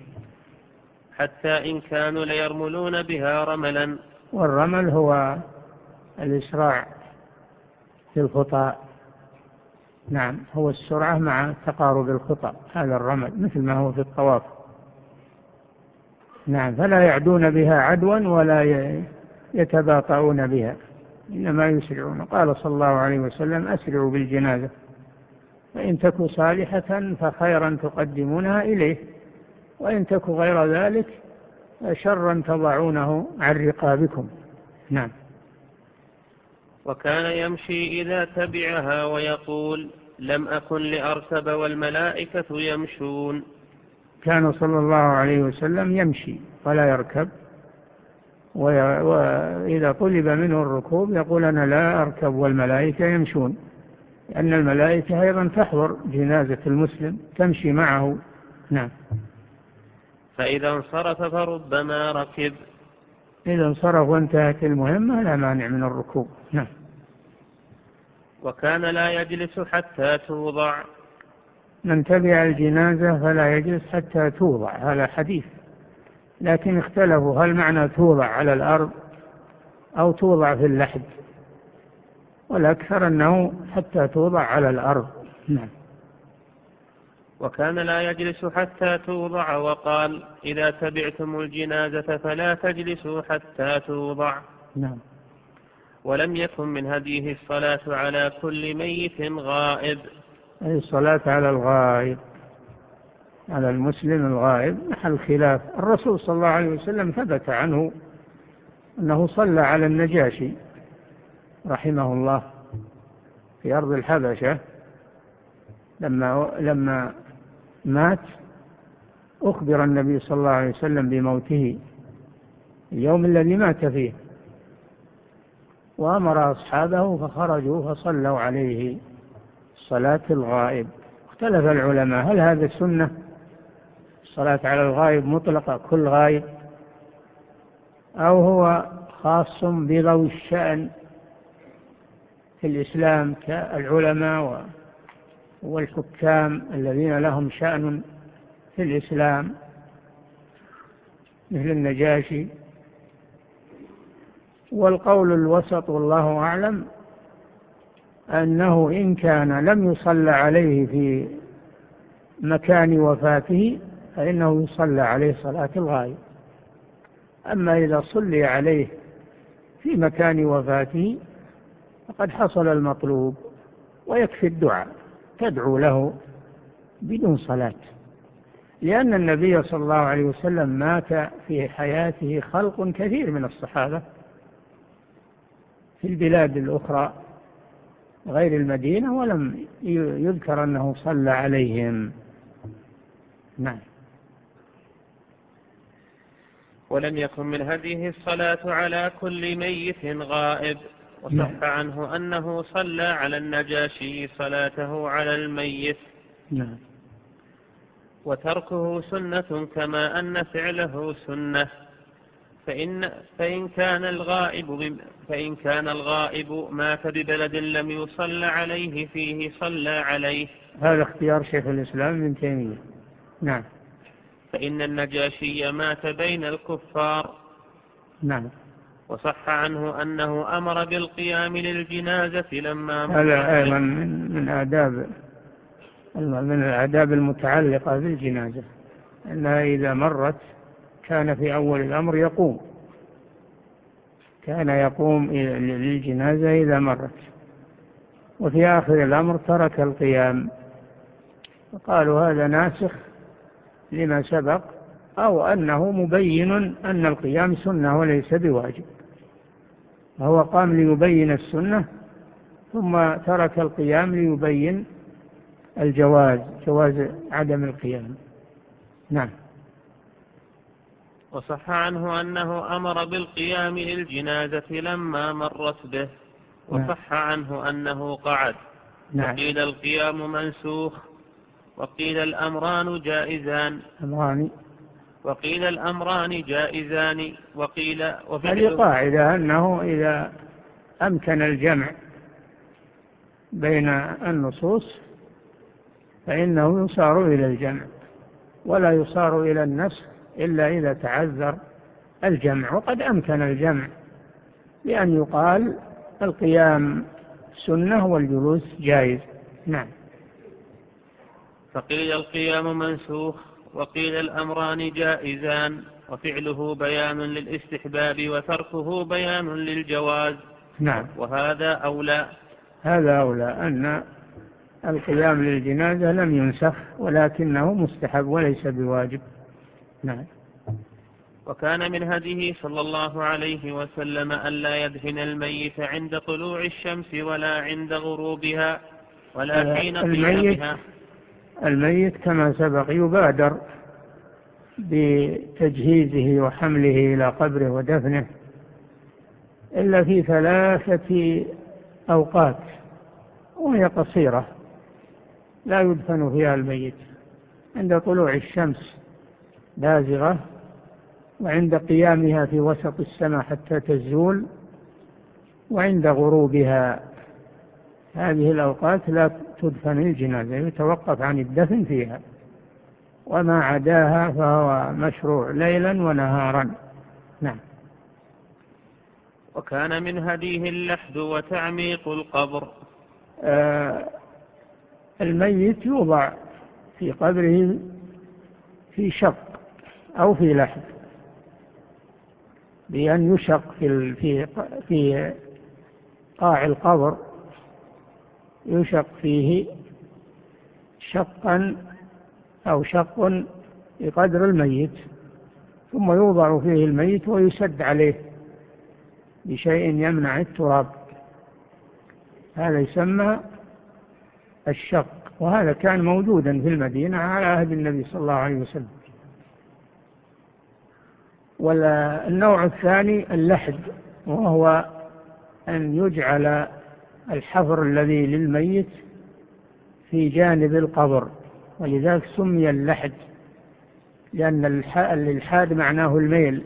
حتى إن كانوا ليرملون بها رملا. والرمل هو الإسراع في الخطى. نعم، هو السرعة مع تقارب الخطى، هذا الرمل مثل ما هو في الطواف. نعم، فلا يعدون بها عدوا ولا يتباطؤون بها، إنما يسرعون. قال صلى الله عليه وسلم: أسرعوا بالجنازة، فإن تكو صالحة فخيرا تقدمونها إليه، وإن تكو غير ذلك شرا تضعونه عن رقابكم. نعم. وكان يمشي إذا تبعها ويقول: لم أكن لأركب والملائكة يمشون. كان صلى الله عليه وسلم يمشي ولا يركب، وإذا طلب منه الركوب يقول: أنا لا أركب والملائكة يمشون، لأن الملائكة أيضا تحضر جنازة المسلم، تمشي معه. نعم. فإذا انصرف فربما ركب. إذا انصرف وانتهت المهمة لا مانع من الركوب. نعم. وكان لا يجلس حتى توضع. من تبع الجنازة فلا يجلس حتى توضع، هذا حديث، لكن اختلفوا هل معنى توضع على الأرض أو توضع في اللحد، والأكثر أنه حتى توضع على الأرض. نعم. وكان لا يجلس حتى توضع، وقال: إذا تبعتم الجنازة فلا تجلسوا حتى توضع. نعم. ولم يكن من هديه الصلاة على كل ميت غائب. أي الصلاة على الغائب، على المسلم الغائب محل خلاف. الرسول صلى الله عليه وسلم ثبت عنه أنه صلى على النجاشي رحمه الله في أرض الحبشة، لما لما مات أخبر النبي صلى الله عليه وسلم بموته اليوم الذي مات فيه، وأمر أصحابه فخرجوا فصلوا عليه صلاة الغائب. اختلف العلماء هل هذا السنة الصلاة على الغائب مطلقة كل غائب، أو هو خاص بذوي الشأن في الإسلام كالعلماء والحكام الذين لهم شأن في الإسلام مثل النجاشي. والقول الوسط والله أعلم أنه إن كان لم يصلى عليه في مكان وفاته فإنه يصلى عليه صلاة الغائب، أما إذا صلي عليه في مكان وفاته فقد حصل المطلوب، ويكفي الدعاء، تدعو له بدون صلاة، لأن النبي صلى الله عليه وسلم مات في حياته خلق كثير من الصحابة في البلاد الأخرى غير المدينة، ولم يذكر أنه صلى عليهم. نعم. ولم يكن من هديه الصلاة على كل ميت غائب. وصح عنه أنه صلى على النجاشي صلاته على الميت. نعم. وتركه سنة كما أن فعله سنة. فإن, فإن, كان الغائب فإن كان الغائب مات ببلد لم يصلى عليه فيه صلى عليه. هذا اختيار شيخ الإسلام ابن تيمية. نعم. فإن النجاشي مات بين الكفار. نعم. وصح عنه أنه أمر بالقيام للجنازة لما مات. هذا أيضا من, من آداب من الآداب المتعلقة بالجنازة، أنها إذا مرت كان في أول الأمر يقوم، كان يقوم للجنازة إذا مرت، وفي آخر الأمر ترك القيام، وقالوا هذا ناسخ لما سبق، أو أنه مبين أن القيام سنة وليس بواجب، فهو قام ليبين السنة ثم ترك القيام ليبين الجواز جواز عدم القيام. نعم. وصح عنه أنه أمر بالقيام للجنازة لما مرت به، وصح عنه أنه قعد. نعم. وقيل القيام منسوخ، وقيل الأمران جائزان أمران وقيل الأمران جائزان وقيل هذه قاعدة أنه إذا أمكن الجمع بين النصوص فإنه يصار إلى الجمع، ولا يصار إلى النسخ إلا إذا تعذر الجمع، وقد أمكن الجمع لأن يقال القيام سنة والجلوس جائز. نعم. فقيل القيام منسوخ، وقيل الأمران جائزان، وفعله بيان للاستحباب وتركه بيان للجواز. نعم. وهذا أولى هذا أولى أن القيام للجنازة لم ينسخ ولكنه مستحب وليس بواجب. نعم. وكان من هديه صلى الله عليه وسلم ألا يدفن الميت عند طلوع الشمس ولا عند غروبها ولا حين قيامها. الميت كما سبق يبادر بتجهيزه وحمله إلى قبره ودفنه إلا في ثلاثة أوقات وهي قصيرة لا يدفن فيها الميت: عند طلوع الشمس بازغة، وعند قيامها في وسط السماء حتى تزول، وعند غروبها. هذه الأوقات لا تدفن الجنازة، يتوقف عن الدفن فيها، وما عداها فهو مشروع ليلا ونهارا. نعم. وكان من هديه اللحد وتعميق القبر. آه الميت يوضع في قبره في شق أو في لحد، بأن يشق في في في قاع القبر، يشق فيه شقا أو شق بقدر الميت، ثم يوضع فيه الميت ويسد عليه بشيء يمنع التراب، هذا يسمى الشق. وهذا كان موجودا في المدينة على عهد النبي صلى الله عليه وسلم. والنوع الثاني اللحد، وهو أن يجعل الحفر الذي للميت في جانب القبر، ولذلك سمي اللحد، لأن الإلحاد معناه الميل،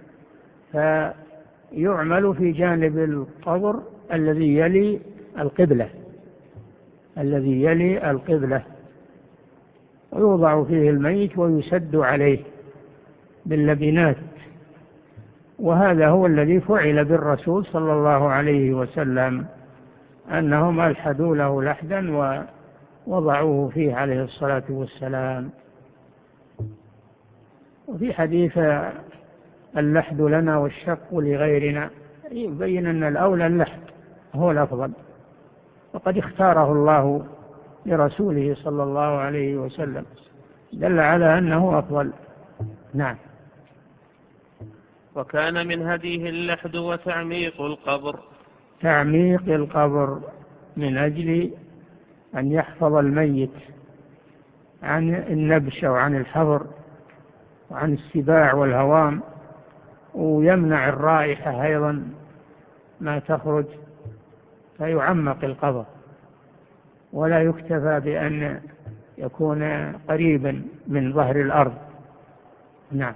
فيعمل في جانب القبر الذي يلي القبلة الذي يلي القبلة ويوضع فيه الميت ويسد عليه باللبنات. وهذا هو الذي فعل بالرسول صلى الله عليه وسلم، أنهم ألحدوا له لحدا ووضعوه فيه عليه الصلاة والسلام. وفي حديث اللحد لنا والشق لغيرنا يبين أن الأولى اللحد هو الأفضل، وقد اختاره الله لرسوله صلى الله عليه وسلم، دل على أنه أفضل. نعم. وكان من هديه اللحد وتعميق القبر. تعميق القبر من أجل أن يحفظ الميت عن النبش وعن الحفر وعن السباع والهوام، ويمنع الرائحة أيضا ما تخرج، فيعمق القبر ولا يكتفى بأن يكون قريبا من ظهر الأرض. نعم.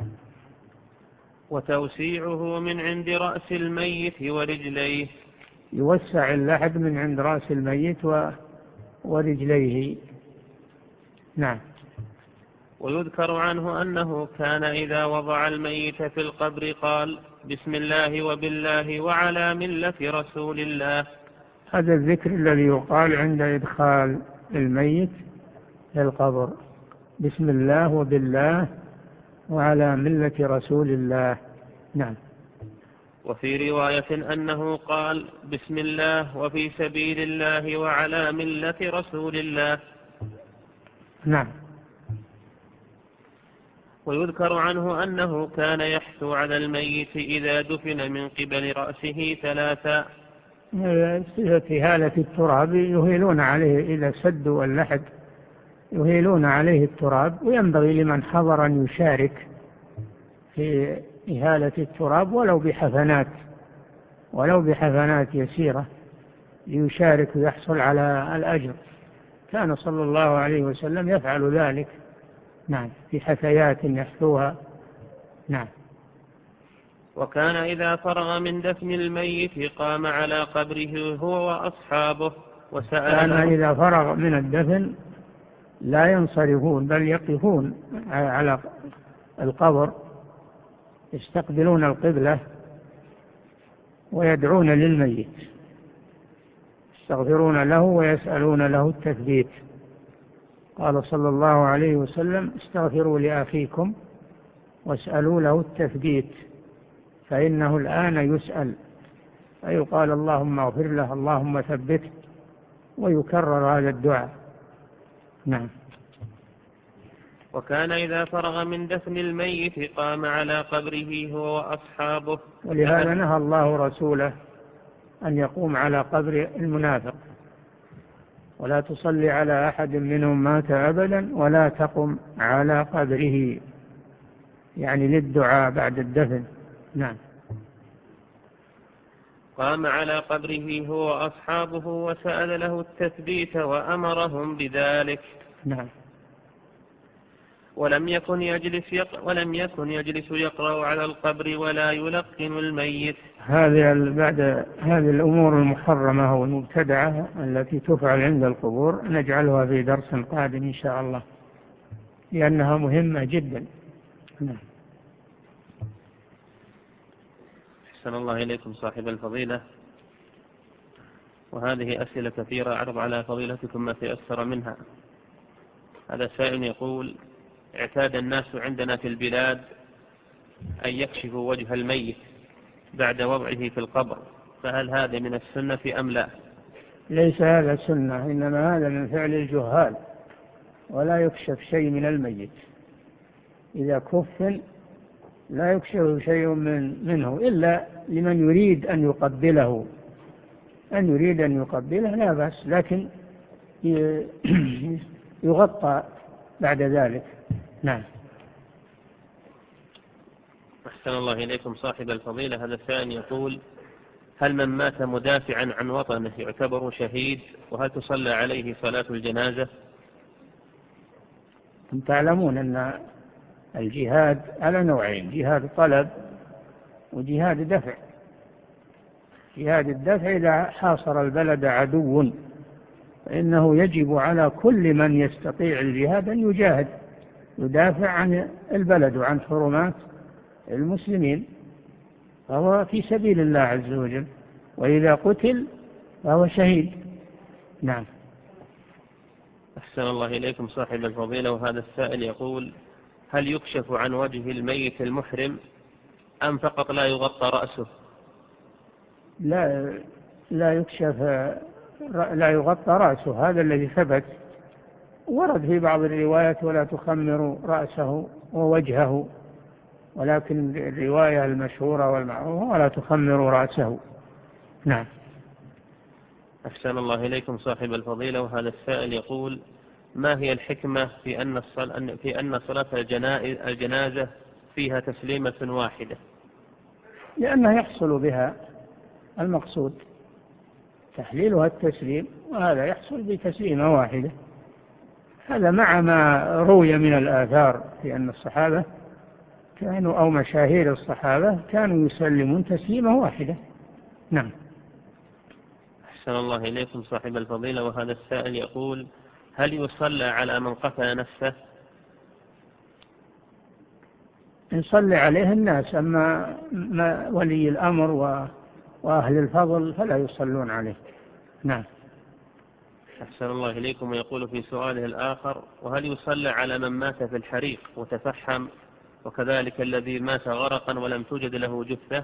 وتوسيعه من عند رأس الميت ورجليه. يوسع اللحد من عند رأس الميت ورجليه. نعم. ويذكر عنه أنه كان إذا وضع الميت في القبر قال: بسم الله وبالله وعلى ملة رسول الله. هذا الذكر الذي يقال عند إدخال الميت في القبر: بسم الله وبالله وعلى ملة رسول الله. نعم. وفي رواية أنه قال: بسم الله وفي سبيل الله وعلى ملة رسول الله. نعم. ويذكر عنه أنه كان يحثو على الميت إذا دفن من قبل رأسه ثلاثا: في هالة التراب يهيلون عليه إذا سدوا اللحد يهيلون عليه التراب، وينبغي لمن حضر أن يشارك في إهالة التراب ولو بحفنات ولو بحفنات يسيرة ليشارك ويحصل على الأجر. كان صلى الله عليه وسلم يفعل ذلك، نعم، في حثيات يحثوها. نعم. وكان إذا فرغ من دفن الميت قام على قبره هو وأصحابه وسأل كان له. إذا فرغ من الدفن لا ينصرفون بل يقفون على القبر يستقبلون القبلة ويدعون للميت، يستغفرون له ويسألون له التثبيت. قال صلى الله عليه وسلم: استغفروا لأخيكم واسألوا له التثبيت فإنه الآن يسأل، فيقال اللهم اغفر له اللهم ثبته، ويكرر هذا الدعاء. نعم. وكان إذا فرغ من دفن الميت قام على قبره هو وأصحابه. ولهذا نهى الله رسوله أن يقوم على قبر المنافق: ولا تصلي على أحد منهم مات أبدا ولا تقم على قبره، يعني للدعاء بعد الدفن. نعم. قام على قبره هو وأصحابه وسأل له التثبيت وأمرهم بذلك. نعم. ولم يكن يجلس يقرأ ولم يكن يجلس يقرأ على القبر ولا يلقن الميت. هذه بعد هذه الأمور المحرمة والمبتدعة التي تفعل عند القبور نجعلها في درس قادم إن شاء الله، لأنها مهمة جدا. نعم. أحسن الله إليكم صاحب الفضيلة، وهذه أسئلة كثيرة أعرض على فضيلتكم ما تيسر منها. هذا سائل يقول: اعتاد الناس عندنا في البلاد أن يكشفوا وجه الميت بعد وضعه في القبر، فهل هذا من السنة أم لا؟ ليس هذا سنة، إنما هذا من فعل الجهال، ولا يكشف شيء من الميت. إذا كفن لا يكشف شيء من منه إلا لمن يريد أن يقبله، أن يريد أن يقبله لا بأس، لكن يغطى بعد ذلك. نعم. أحسن الله إليكم صاحب الفضيلة، هذا الثاني يقول: هل من مات مدافعا عن وطنه يعتبر شهيد؟ وهل تصلى عليه صلاة الجنازة؟ أنتم تعلمون أن الجهاد على نوعين: جهاد طلب وجهاد دفع. جهاد الدفع إذا حاصر البلد عدو فإنه يجب على كل من يستطيع الجهاد أن يجاهد، يدافع عن البلد وعن حرمات المسلمين، فهو في سبيل الله عز وجل، وإذا قتل فهو شهيد. نعم. أحسن الله إليكم صاحب الفضيلة، وهذا السائل يقول: هل يكشف عن وجه الميت المحرم أم فقط لا يغطى رأسه؟ لا لا يكشف، لا يغطى رأسه، هذا الذي ثبت. ورد في بعض الروايات: ولا تخمر رأسه ووجهه، ولكن الرواية المشهورة والمعروفة: ولا تخمر رأسه. نعم. أحسن الله إليكم صاحب الفضيلة، وهذا السائل يقول: ما هي الحكمة في أن في أن صلاة الجنازة فيها تسليمة واحدة؟ لأنه يحصل بها المقصود، تحليلها التسليم، وهذا يحصل بتسليمة واحدة. هذا مع ما روي من الآثار في أن الصحابة كانوا أو مشاهير الصحابة كانوا يسلمون تسليمة واحدة. نعم. أحسن الله إليكم صاحب الفضيلة، وهذا السائل يقول: هل يصلى على من قتل نفسه؟ يصلي عليه الناس، أما ما ولي الأمر وأهل الفضل فلا يصلون عليه. نعم. أحسن الله إليكم، ويقول في سؤاله الآخر: وهل يصلى على من مات في الحريق وتفحم، وكذلك الذي مات غرقا ولم توجد له جثة؟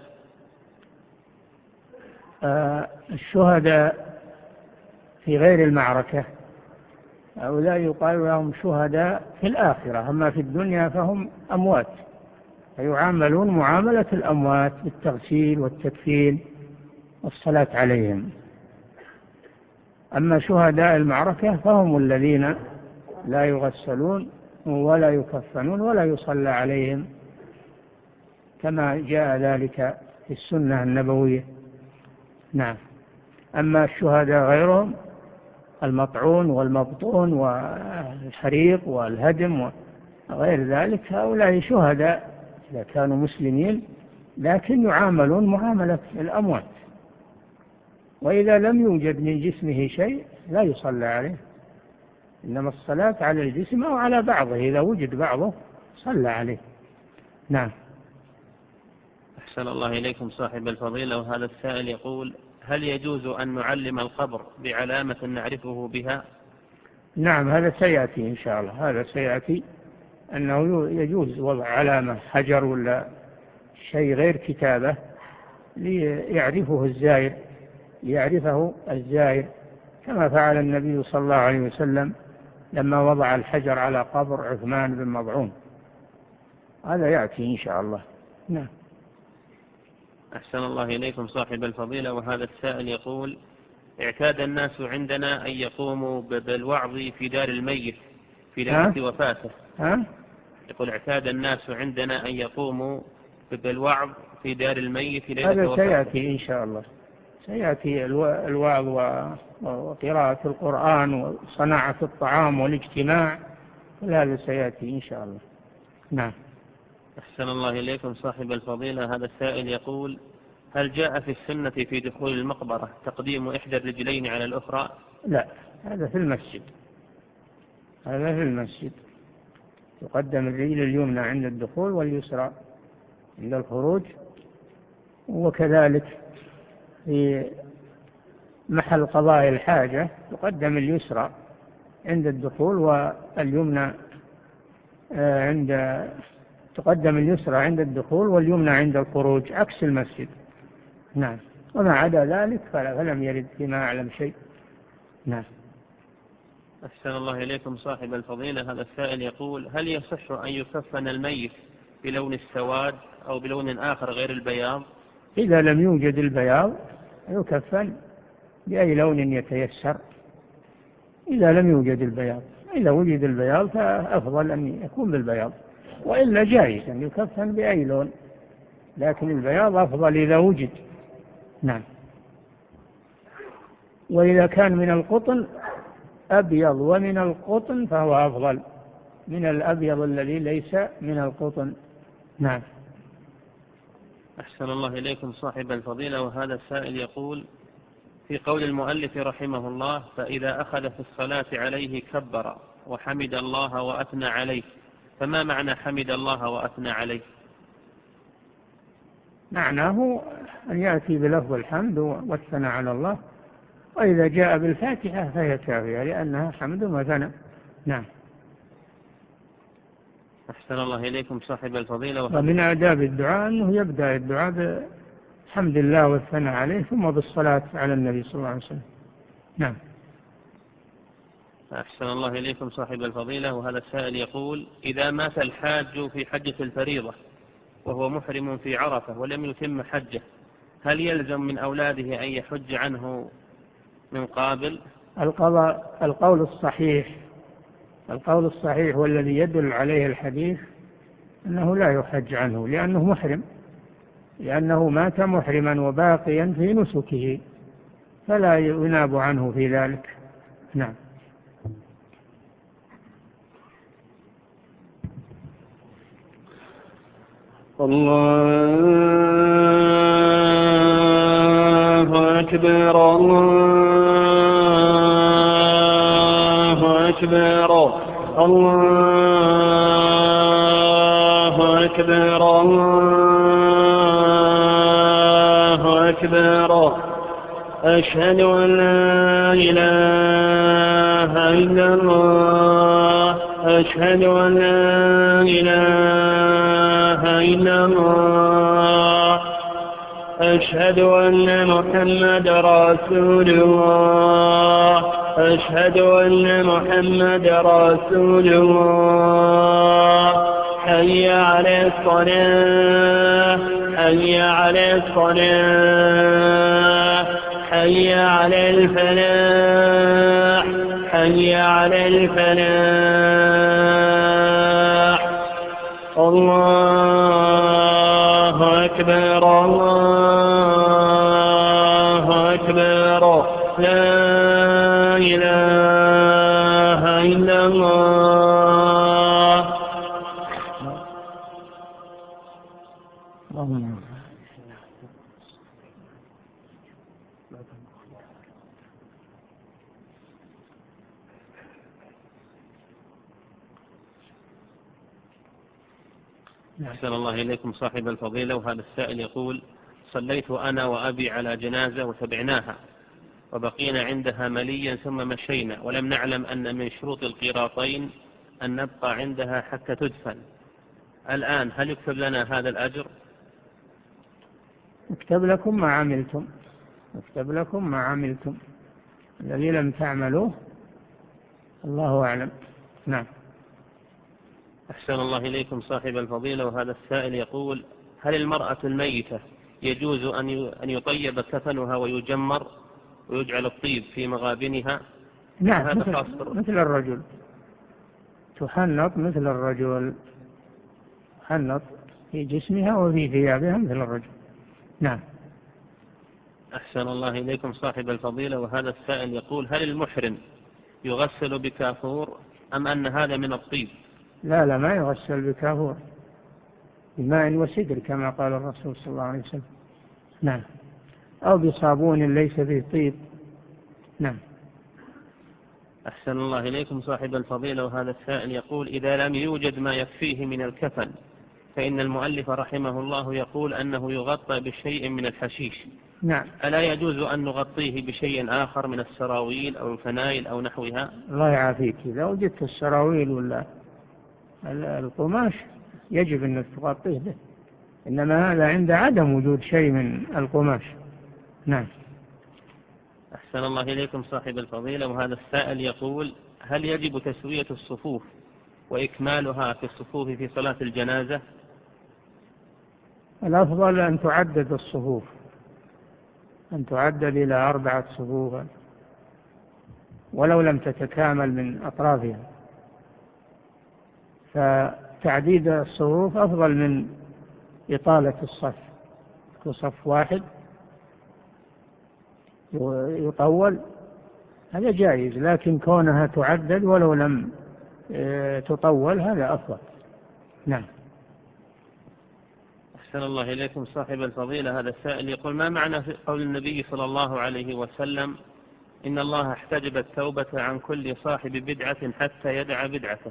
آه الشهداء في غير المعركة هؤلاء يقال لهم شهداء في الآخرة، أما في الدنيا فهم أموات، فيعاملون معاملة الأموات بالتغسيل والتكفين والصلاة عليهم. أما شهداء المعركة فهم الذين لا يغسلون ولا يكفنون ولا يصلى عليهم كما جاء ذلك في السنة النبوية. نعم. أما الشهداء غيرهم المطعون والمبطون والحريق والهدم وغير ذلك هؤلاء شهداء إذا كانوا مسلمين، لكن يعاملون معاملة الأموات، وإذا لم يوجد من جسمه شيء لا يصلى عليه، إنما الصلاة على الجسم أو على بعضه، إذا وجد بعضه صلى عليه. نعم. أحسن الله إليكم صاحب الفضيلة. وهذا السائل يقول: هل يجوز أن نعلم القبر بعلامة نعرفه بها؟ نعم، هذا سيأتي إن شاء الله، هذا سيأتي أنه يجوز وضع علامة حجر ولا شيء غير كتابة ليعرفه الزائر ليعرفه الزائر كما فعل النبي صلى الله عليه وسلم لما وضع الحجر على قبر عثمان بن مظعون. هذا يأتي إن شاء الله. نعم. أحسن الله إليكم صاحب الفضيلة. وهذا السائل يقول: اعتاد الناس عندنا أن يقوموا بالوعظ في دار الميت في ليلة وفاته. ها؟ يقول: اعتاد الناس عندنا أن يقوموا بالوعظ في دار الميت في ليلة وفاته. هذا سيأتي إن شاء الله، سيأتي الوعظ وقراءة القرآن وصناعة الطعام والاجتماع، هذا سيأتي إن شاء الله. نعم. أحسن الله إليكم صاحب الفضيلة. هذا السائل يقول: هل جاء في السنة في دخول المقبرة تقديم إحدى الرجلين على الأخرى؟ لا، هذا في المسجد، هذا في المسجد يقدم الرجل اليمنى عند الدخول واليسرى عند الخروج، وكذلك في محل قضاء الحاجة تقدم اليسرى عند الدخول واليمنى عند تقدم اليسرى عند الدخول واليمنى عند الخروج عكس المسجد. نعم. وما عدا ذلك فلم يرد فيما أعلم شيء. نعم. أحسن الله إليكم صاحب الفضيلة. هذا السائل يقول: هل يصح أن يكفن الميت بلون السواد أو بلون آخر غير البياض؟ إذا لم يوجد البياض يكفن بأي لون يتيسر، إذا لم يوجد البياض. إذا وجد البياض فأفضل أن يكون بالبياض، وإلا جائز أن يكفن بأي لون، لكن البياض أفضل إذا وجد. نعم. وإذا كان من القطن أبيض ومن القطن فهو أفضل من الأبيض الذي ليس من القطن. نعم. أحسن الله إليكم صاحب الفضيلة. وهذا السائل يقول: في قول المؤلف رحمه الله: فإذا أخذ في الصلاة عليه كبر وحمد الله وأثنى عليه، فما معنى حمد الله وأثنى عليه؟ معناه أن يأتي بلفظ الحمد والثناء على الله، وإذا جاء بالفاتحة فهي كافية لأنها حمد وثناء. نعم. أحسن الله إليكم صاحب الفضيلة. ومن آداب الدعاء أنه يبدأ الدعاء بحمد الله والثناء عليه ثم بالصلاة على النبي صلى الله عليه وسلم. نعم. أحسن الله إليكم صاحب الفضيلة. وهذا السائل يقول: إذا مات الحاج في حجة الفريضة وهو محرم في عرفة ولم يتم حجه، هل يلزم من أولاده أن يحج عنه من قابل؟ القضاء القول الصحيح القول الصحيح والذي يدل عليه الحديث أنه لا يحج عنه لأنه محرم، لأنه مات محرما وباقيا في نسكه، فلا يناب عنه في ذلك. نعم. الله أكبر الله أكبر الله أكبر الله أكبر. أشهد أن لا إله إلا الله أشهد أن لا إله إلا الله أشهد أن محمد رسول الله أشهد أن محمد رسول الله حي على الصلاة حي على الصلاة حي على الفلاح حي على الفلاح. الله أكبر الله أكبر لا إله إلا الله. أحسن الله إليكم صاحب الفضيلة. وهذا السائل يقول: صليت أنا وأبي على جنازة وتبعناها وبقينا عندها مليا ثم مشينا ولم نعلم أن من شروط القيراطين أن نبقى عندها حتى تدفن. الآن هل يكتب لنا هذا الأجر؟ يكتب لكم ما عملتم يكتب لكم ما عملتم الذي لم تعملوه الله أعلم. نعم. أحسن الله إليكم صاحب الفضيلة. وهذا السائل يقول: هل المرأة الميتة يجوز أن يطيب كفنها ويجمر ويجعل الطيب في مغابنها؟ نعم، مثل, مثل الرجل، تحنط مثل الرجل، تحنط في جسمها وفي ثيابها مثل الرجل. نعم. أحسن الله إليكم صاحب الفضيلة. وهذا السائل يقول: هل المحرم يغسل بكافور أم أن هذا من الطيب؟ لا لا، ما يغسل بكافور، بماء وسدر كما قال الرسول صلى الله عليه وسلم. نعم. أو بصابون ليس فيه طيب. نعم. أحسن الله إليكم صاحب الفضيلة. وهذا السائل يقول: إذا لم يوجد ما يكفيه من الكفن فإن المؤلف رحمه الله يقول أنه يغطى بشيء من الحشيش. نعم. ألا يجوز أن نغطيه بشيء آخر من السراويل أو الفنايل أو نحوها؟ الله يعافيك، إذا وجدت السراويل ولا القماش يجب أن تغطيه به، إنما هذا عند عدم وجود شيء من القماش. نعم. أحسن الله إليكم صاحب الفضيلة. وهذا السائل يقول: هل يجب تسوية الصفوف وإكمالها في الصفوف في صلاة الجنازة؟ الأفضل أن تعدد الصفوف، أن تعدد إلى أربعة صفوف ولو لم تتكامل من أطرافها، فتعديد الصفوف أفضل من إطالة الصف. صف واحد يطول هذا جائز، لكن كونها تعدد ولو لم تطول هذا أفضل. نعم. أحسن الله إليكم صاحب الفضيلة. هذا السائل يقول: ما معنى في قول النبي صلى الله عليه وسلم: إن الله احتجب التوبة عن كل صاحب بدعة حتى يدع بدعته؟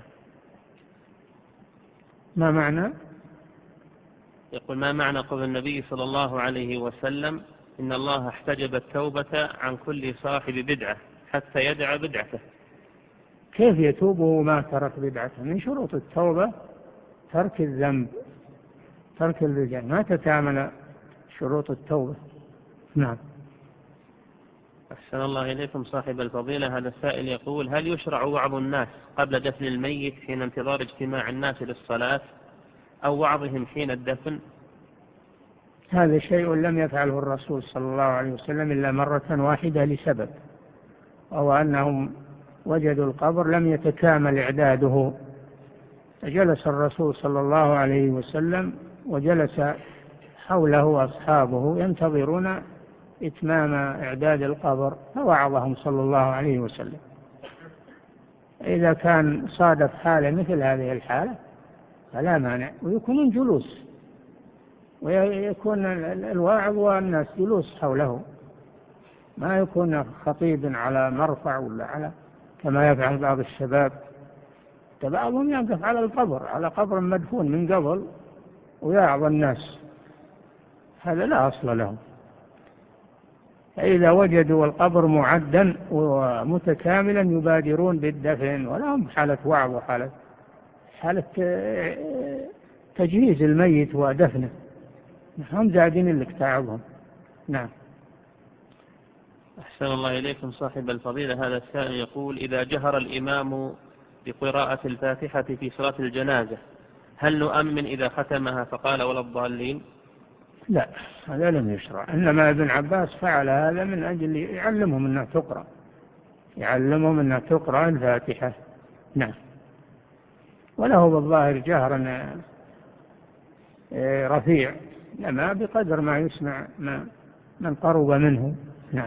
ما معنى؟ يقول: ما معنى قول النبي صلى الله عليه وسلم: إن الله احتجب التوبة عن كل صاحب بدعة حتى يدع بدعته؟ كيف يتوب وما ترك بدعته؟ من شروط التوبة ترك الذنب، ترك البدعة، ما تتعامل شروط التوبة. نعم. أحسن الله إليكم صاحب الفضيلة. هذا السائل يقول: هل يشرع وعظ الناس قبل دفن الميت حين انتظار اجتماع الناس للصلاة أو وعظهم حين الدفن؟ هذا شيء لم يفعله الرسول صلى الله عليه وسلم إلا مرة واحدة لسبب، وهو أنهم وجدوا القبر لم يتكامل إعداده، فجلس الرسول صلى الله عليه وسلم وجلس حوله أصحابه ينتظرون إتمام إعداد القبر، فوعظهم صلى الله عليه وسلم. إذا كان صادف حالة مثل هذه الحالة فلا مانع، ويكونون جلوس، ويكون الواعظ والناس جلوس حوله، ما يكون خطيب على مرفع ولا على كما يفعل بعض الشباب. بعضهم يقف على القبر، على قبر مدفون من قبل ويعظ الناس، هذا لا أصل له. فإذا وجدوا القبر معدا ومتكاملا يبادرون بالدفن، ولهم حالة وعظ وحالة حالة تجهيز الميت ودفنه، هم زادين لك تعبهم. نعم. أحسن الله إليكم صاحب الفضيلة. هذا السائل يقول: إذا جهر الإمام بقراءة الفاتحة في صلاة الجنازة هل نؤمن إذا ختمها فقال ولا الضالين؟ لا، هذا لم يشرع، إنما ابن عباس فعل هذا من أجل يعلمهم أنها تقرأ، يعلمهم أنها تقرأ الفاتحة. نعم. وله بالظاهر جهرا رفيع، لما بقدر ما يسمع ما من قرب منه. نعم.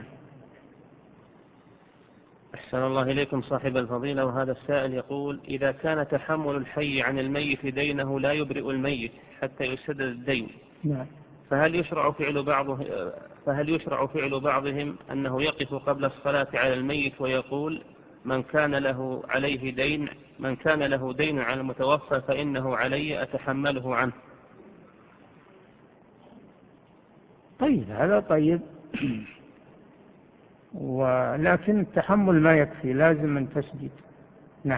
أحسن الله إليكم صاحب الفضيلة، وهذا السائل يقول: إذا كان تحمل الحي عن الميت دينه لا يبرئ الميت حتى يسدد الدين، نعم. فهل يشرع فعل بعضه فهل يشرع فعل بعضهم أنه يقف قبل الصلاة على الميت ويقول: من كان له عليه دين من كان له دين على المتوفى فإنه علي أتحمله عنه؟ طيب، هذا طيب. ولكن التحمل ما يكفي، لازم من تسديد. نعم.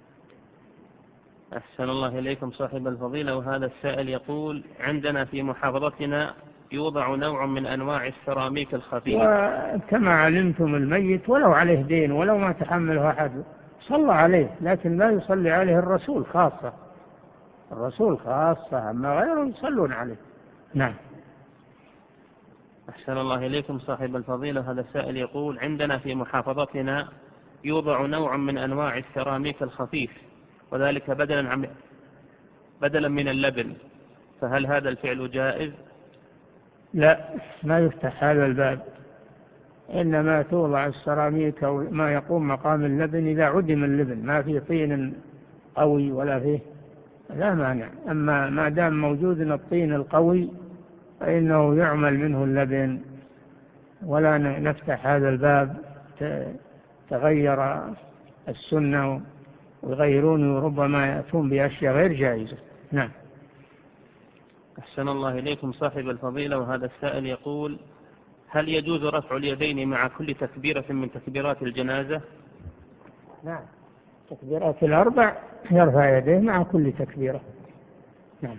أحسن الله إليكم صاحب الفضيلة، وهذا السائل يقول: عندنا في محافظتنا يوضع نوع من أنواع السيراميك الخفيف، وكما علمتم الميت ولو عليه دين ولو ما تحمله أحد صلى عليه، لكن لا يصلي عليه الرسول خاصة، الرسول خاصة، أما غيره يصلون عليه. نعم. أحسن الله إليكم صاحب الفضيلة، هذا السائل يقول: عندنا في محافظتنا يوضع نوع من أنواع السيراميك الخفيف، وذلك بدلا عن بدلا من اللبن، فهل هذا الفعل جائز؟ لا، ما يفتح هذا الباب، إنما توضع السيراميك أو ما يقوم مقام اللبن إذا عدم اللبن، ما في طين قوي ولا فيه، لا مانع. أما ما دام موجود الطين القوي فإنه يعمل منه اللبن، ولا نفتح هذا الباب. تغير السنة ويغيرون، وربما يأتون بأشياء غير جائزة. نعم. أحسن الله إليكم صاحب الفضيلة، وهذا السائل يقول: هل يجوز رفع اليدين مع كل تكبيرة من تكبيرات الجنازة؟ نعم، تكبيرات الأربع يرفع يديه مع كل تكبيرة. نعم.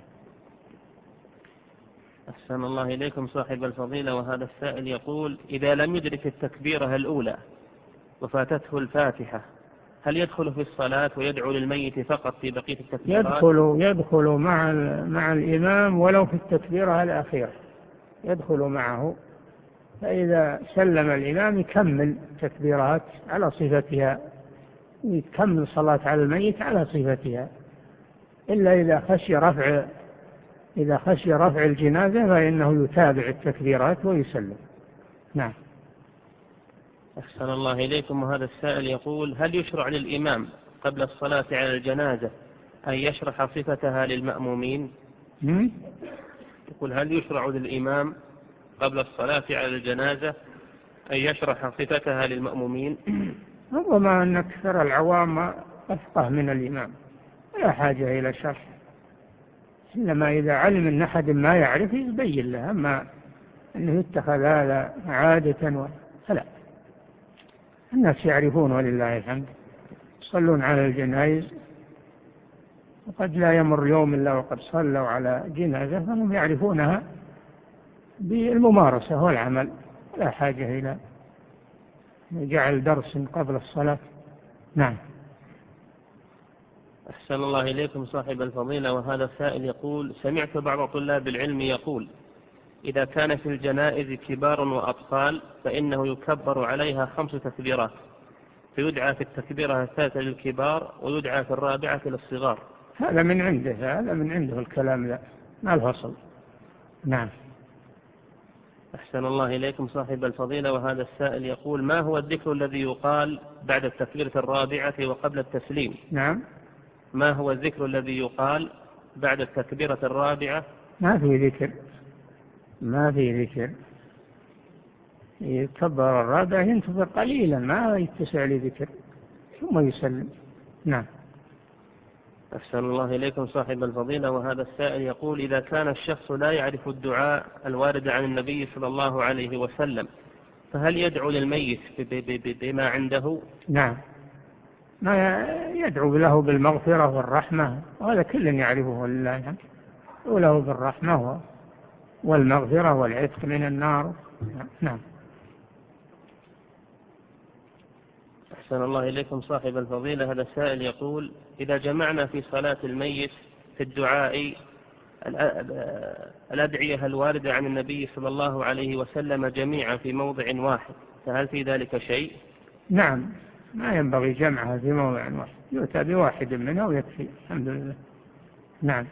أحسن الله إليكم صاحب الفضيلة، وهذا السائل يقول: إذا لم يدرك التكبيرة الأولى وفاتته الفاتحة، هل يدخل في الصلاة ويدعو للميت فقط في بقية التكبيرات؟ يدخل يدخل مع مع الإمام ولو في التكبيرة الأخيرة، يدخل معه، فإذا سلم الإمام يكمل تكبيرات على صفتها، يكمل صلاة على الميت على صفتها، إلا إذا خشي رفع إذا خشي رفع الجنازة فإنه يتابع التكبيرات ويسلم. نعم. أحسن الله إليكم، وهذا السائل يقول: هل يشرع للإمام قبل الصلاة على الجنازة أن يشرح صفتها للمأمومين؟ م? يقول: هل يشرع للإمام قبل الصلاة على الجنازة أن يشرح صفتها للمأمومين؟ ربما أن أكثر العوام أفقه من الإمام، لا حاجة إلى شرح، إنما إذا علم أن أحد ما يعرف يبين له، أما أنه يتخذ هذا عادة فلا، الناس يعرفون ولله الحمد، يصلون على الجنائز، وقد لا يمر يوم إلا وقد صلوا على جنازة، فهم يعرفونها بالممارسة والعمل، لا حاجة إلى جعل درس قبل الصلاة. نعم. أحسن الله إليكم صاحب الفضيلة، وهذا السائل يقول: سمعت بعض طلاب العلم يقول: إذا كان في الجنائز كبار وأطفال فإنه يكبر عليها خمس تكبيرات، فيدعى في التكبيرة الثالثة للكبار ويدعى في الرابعة للصغار. هذا من عنده هذا من عنده الكلام، لا ما الفصل. نعم. أحسن الله إليكم صاحب الفضيلة، وهذا السائل يقول: ما هو الذكر الذي يقال بعد التكبيرة الرابعة وقبل التسليم؟ نعم. ما هو الذكر الذي يقال بعد التكبيرة الرابعة؟ ما في ذكر، ما في ذكر، يكبر الرابع ينتظر قليلا ما يتسع لذكر ثم يسلم. نعم. أحسن الله إليكم صاحب الفضيلة، وهذا السائل يقول: إذا كان الشخص لا يعرف الدعاء الوارد عن النبي صلى الله عليه وسلم، فهل يدعو للميت بما عنده؟ نعم، ما يدعو له بالمغفرة والرحمة، وهذا كل يعرفه لله الحمد، وله بالرحمة والمغفرة والعتق من النار. نعم. أحسن الله إليكم صاحب الفضيلة، هذا السائل يقول: إذا جمعنا في صلاة الميت في الدعاء الأدعية الواردة عن النبي صلى الله عليه وسلم جميعا في موضع واحد، فهل في ذلك شيء؟ نعم، ما ينبغي جمعها في موضع واحد، يؤتى بواحد منها ويكفي الحمد لله. نعم.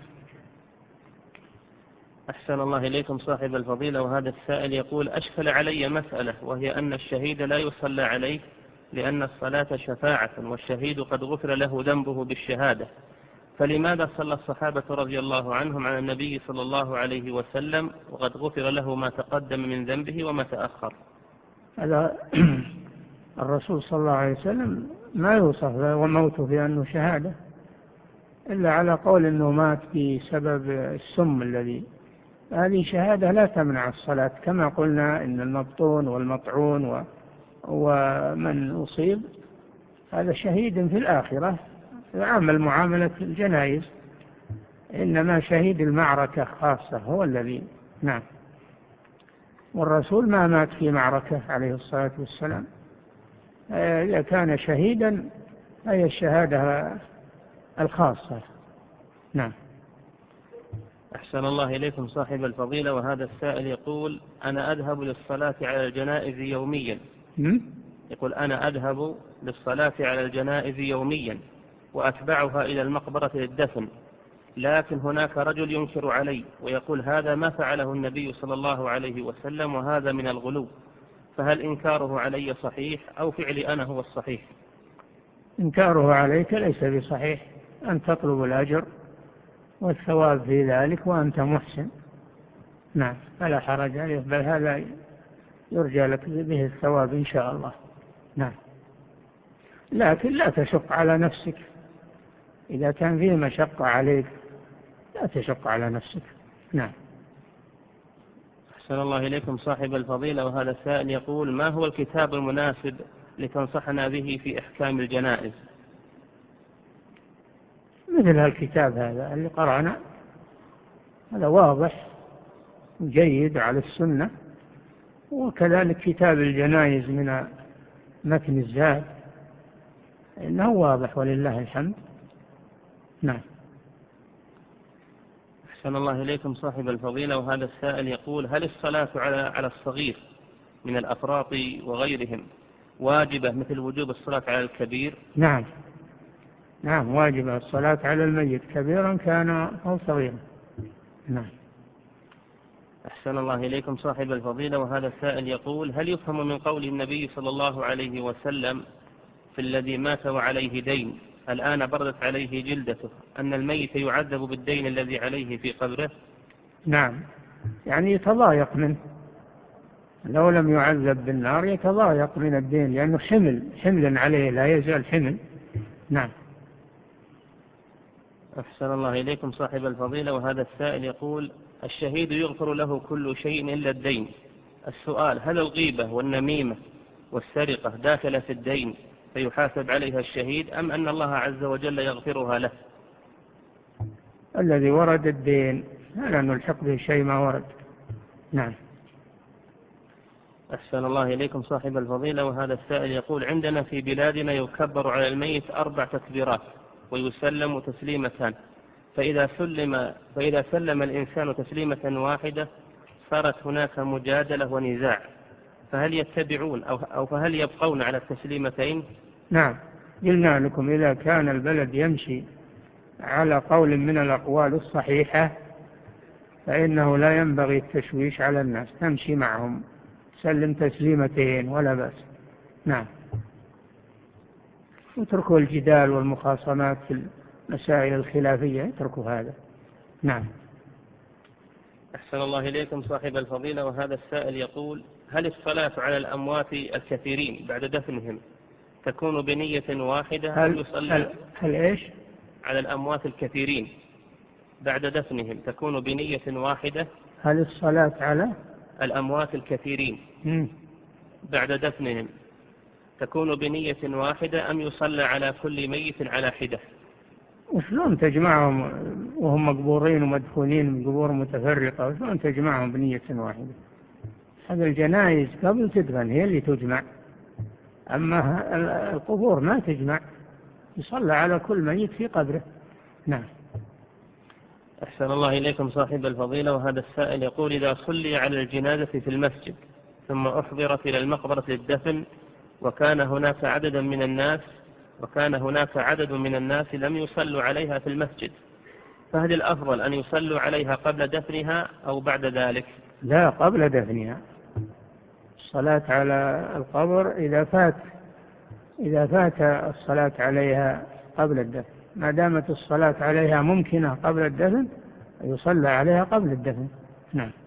أحسن الله إليكم صاحب الفضيلة، وهذا السائل يقول: أشكل علي مسألة، وهي أن الشهيد لا يصلى عليه لأن الصلاة شفاعة، والشهيد قد غفر له ذنبه بالشهادة، فلماذا صلى الصحابة رضي الله عنهم على النبي صلى الله عليه وسلم وقد غفر له ما تقدم من ذنبه وما تأخر؟ هذا الرسول صلى الله عليه وسلم ما يوصف وموته بأنه شهادة إلا على قول أنه مات بسبب السم الذي، هذه شهادة لا تمنع الصلاة، كما قلنا إن المبطون والمطعون ومن أصيب هذا شهيد في الآخرة، يعامل معاملة الجنائز، إنما شهيد المعركة خاصة هو الذي. نعم. والرسول ما مات في معركة عليه الصلاة والسلام، إذا كان شهيدا هي الشهادة الخاصة. نعم. أحسن الله إليكم صاحب الفضيلة، وهذا السائل يقول: أنا أذهب للصلاة على الجنائز يوميا. م? يقول: أنا أذهب للصلاة على الجنائز يوميا وأتبعها إلى المقبرة للدفن، لكن هناك رجل ينكر علي ويقول هذا ما فعله النبي صلى الله عليه وسلم وهذا من الغلو، فهل إنكاره علي صحيح أو فعلي أنا هو الصحيح؟ إنكاره عليك ليس بصحيح، أن تطلب الأجر والثواب في ذلك وأنت محسن. نعم، فلا حرج عليه، بل هذا يرجى لك به الثواب إن شاء الله. نعم، لكن لا تشق على نفسك، إذا كان فيه مشقة عليك لا تشق على نفسك. نعم. أحسن الله إليكم صاحب الفضيلة، وهذا السائل يقول: ما هو الكتاب المناسب لتنصحنا به في إحكام الجنائز؟ مثل هالكتاب هذا اللي قرأنا، هذا واضح جيد على السنة، وكذلك كتاب الجنائز من متن الزاد إنه واضح ولله الحمد. نعم. أحسن الله إليكم صاحب الفضيلة، وهذا السائل يقول: هل الصلاة على على الصغير من الأفراط وغيرهم واجبة مثل وجوب الصلاة على الكبير؟ نعم، نعم، واجبة الصلاة على الميت كبيرا كان أو صغيرا. نعم. أحسن الله إليكم صاحب الفضيلة، وهذا السائل يقول: هل يفهم من قول النبي صلى الله عليه وسلم في الذي مات وعليه دين الآن بردت عليه جلدته أن الميت يعذب بالدين الذي عليه في قبره؟ نعم، يعني يتضايق منه، لو لم يعذب بالنار يتضايق من الدين لأنه حمل حمل عليه لا يزال حمل. نعم. أحسن الله إليكم صاحب الفضيلة، وهذا السائل يقول: الشهيد يغفر له كل شيء إلا الدين، السؤال: هل الغيبة والنميمة والسرقة داخلة في الدين فيحاسب عليها الشهيد أم أن الله عز وجل يغفرها له؟ الذي ورد الدين لا نلحق به شيء ما ورد. نعم. أحسن الله إليكم صاحب الفضيلة، وهذا السائل يقول: عندنا في بلادنا يكبر على الميت أربع تكبيرات ويسلم تسليمتان، فإذا سلم, فإذا سلم الإنسان تسليمة واحدة صارت هناك مجادلة ونزاع، فهل يتبعون أو, أو فهل يبقون على التسليمتين؟ نعم، قلنا لكم إذا كان البلد يمشي على قول من الأقوال الصحيحة فإنه لا ينبغي التشويش على الناس، تمشي معهم سلم تسليمتين ولا بأس. نعم. اتركوا الجدال والمخاصمات في المسائل الخلافية، اتركوا هذا. نعم. أحسن الله إليكم صاحب الفضيلة، وهذا السائل يقول: هل الصلاة على الأموات الكثيرين بعد دفنهم تكون بنية واحدة هل, يصلى هل, هل إيش؟ على الأموات الكثيرين بعد دفنهم تكون بنية واحدة؟ هل الصلاة على الأموات الكثيرين مم. بعد دفنهم تكون بنية واحدة أم يصلى على كل ميت على حدة؟ وشلون تجمعهم وهم مقبورين ومدفونين بقبور متفرقة، وشلون تجمعهم بنية واحدة؟ هذا الجنائز قبل تدفن هي اللي تجمع، أما القبور ما تجمع، يصلى على كل ميت في قبره. نعم. أحسن الله إليكم صاحب الفضيلة. وهذا السائل يقول: إذا صلي على الجنازة في المسجد ثم أحضرت إلى المقبرة للدفن وكان هناك عدد من الناس وكان هناك عدد من الناس لم يصلوا عليها في المسجد، فهل الأفضل أن يصلوا عليها قبل دفنها أو بعد ذلك؟ لا، قبل دفنها. الصلاة على القبر إذا فات إذا فات الصلاة عليها قبل الدفن، ما دامت الصلاة عليها ممكنة قبل الدفن يصلى عليها قبل الدفن. نعم.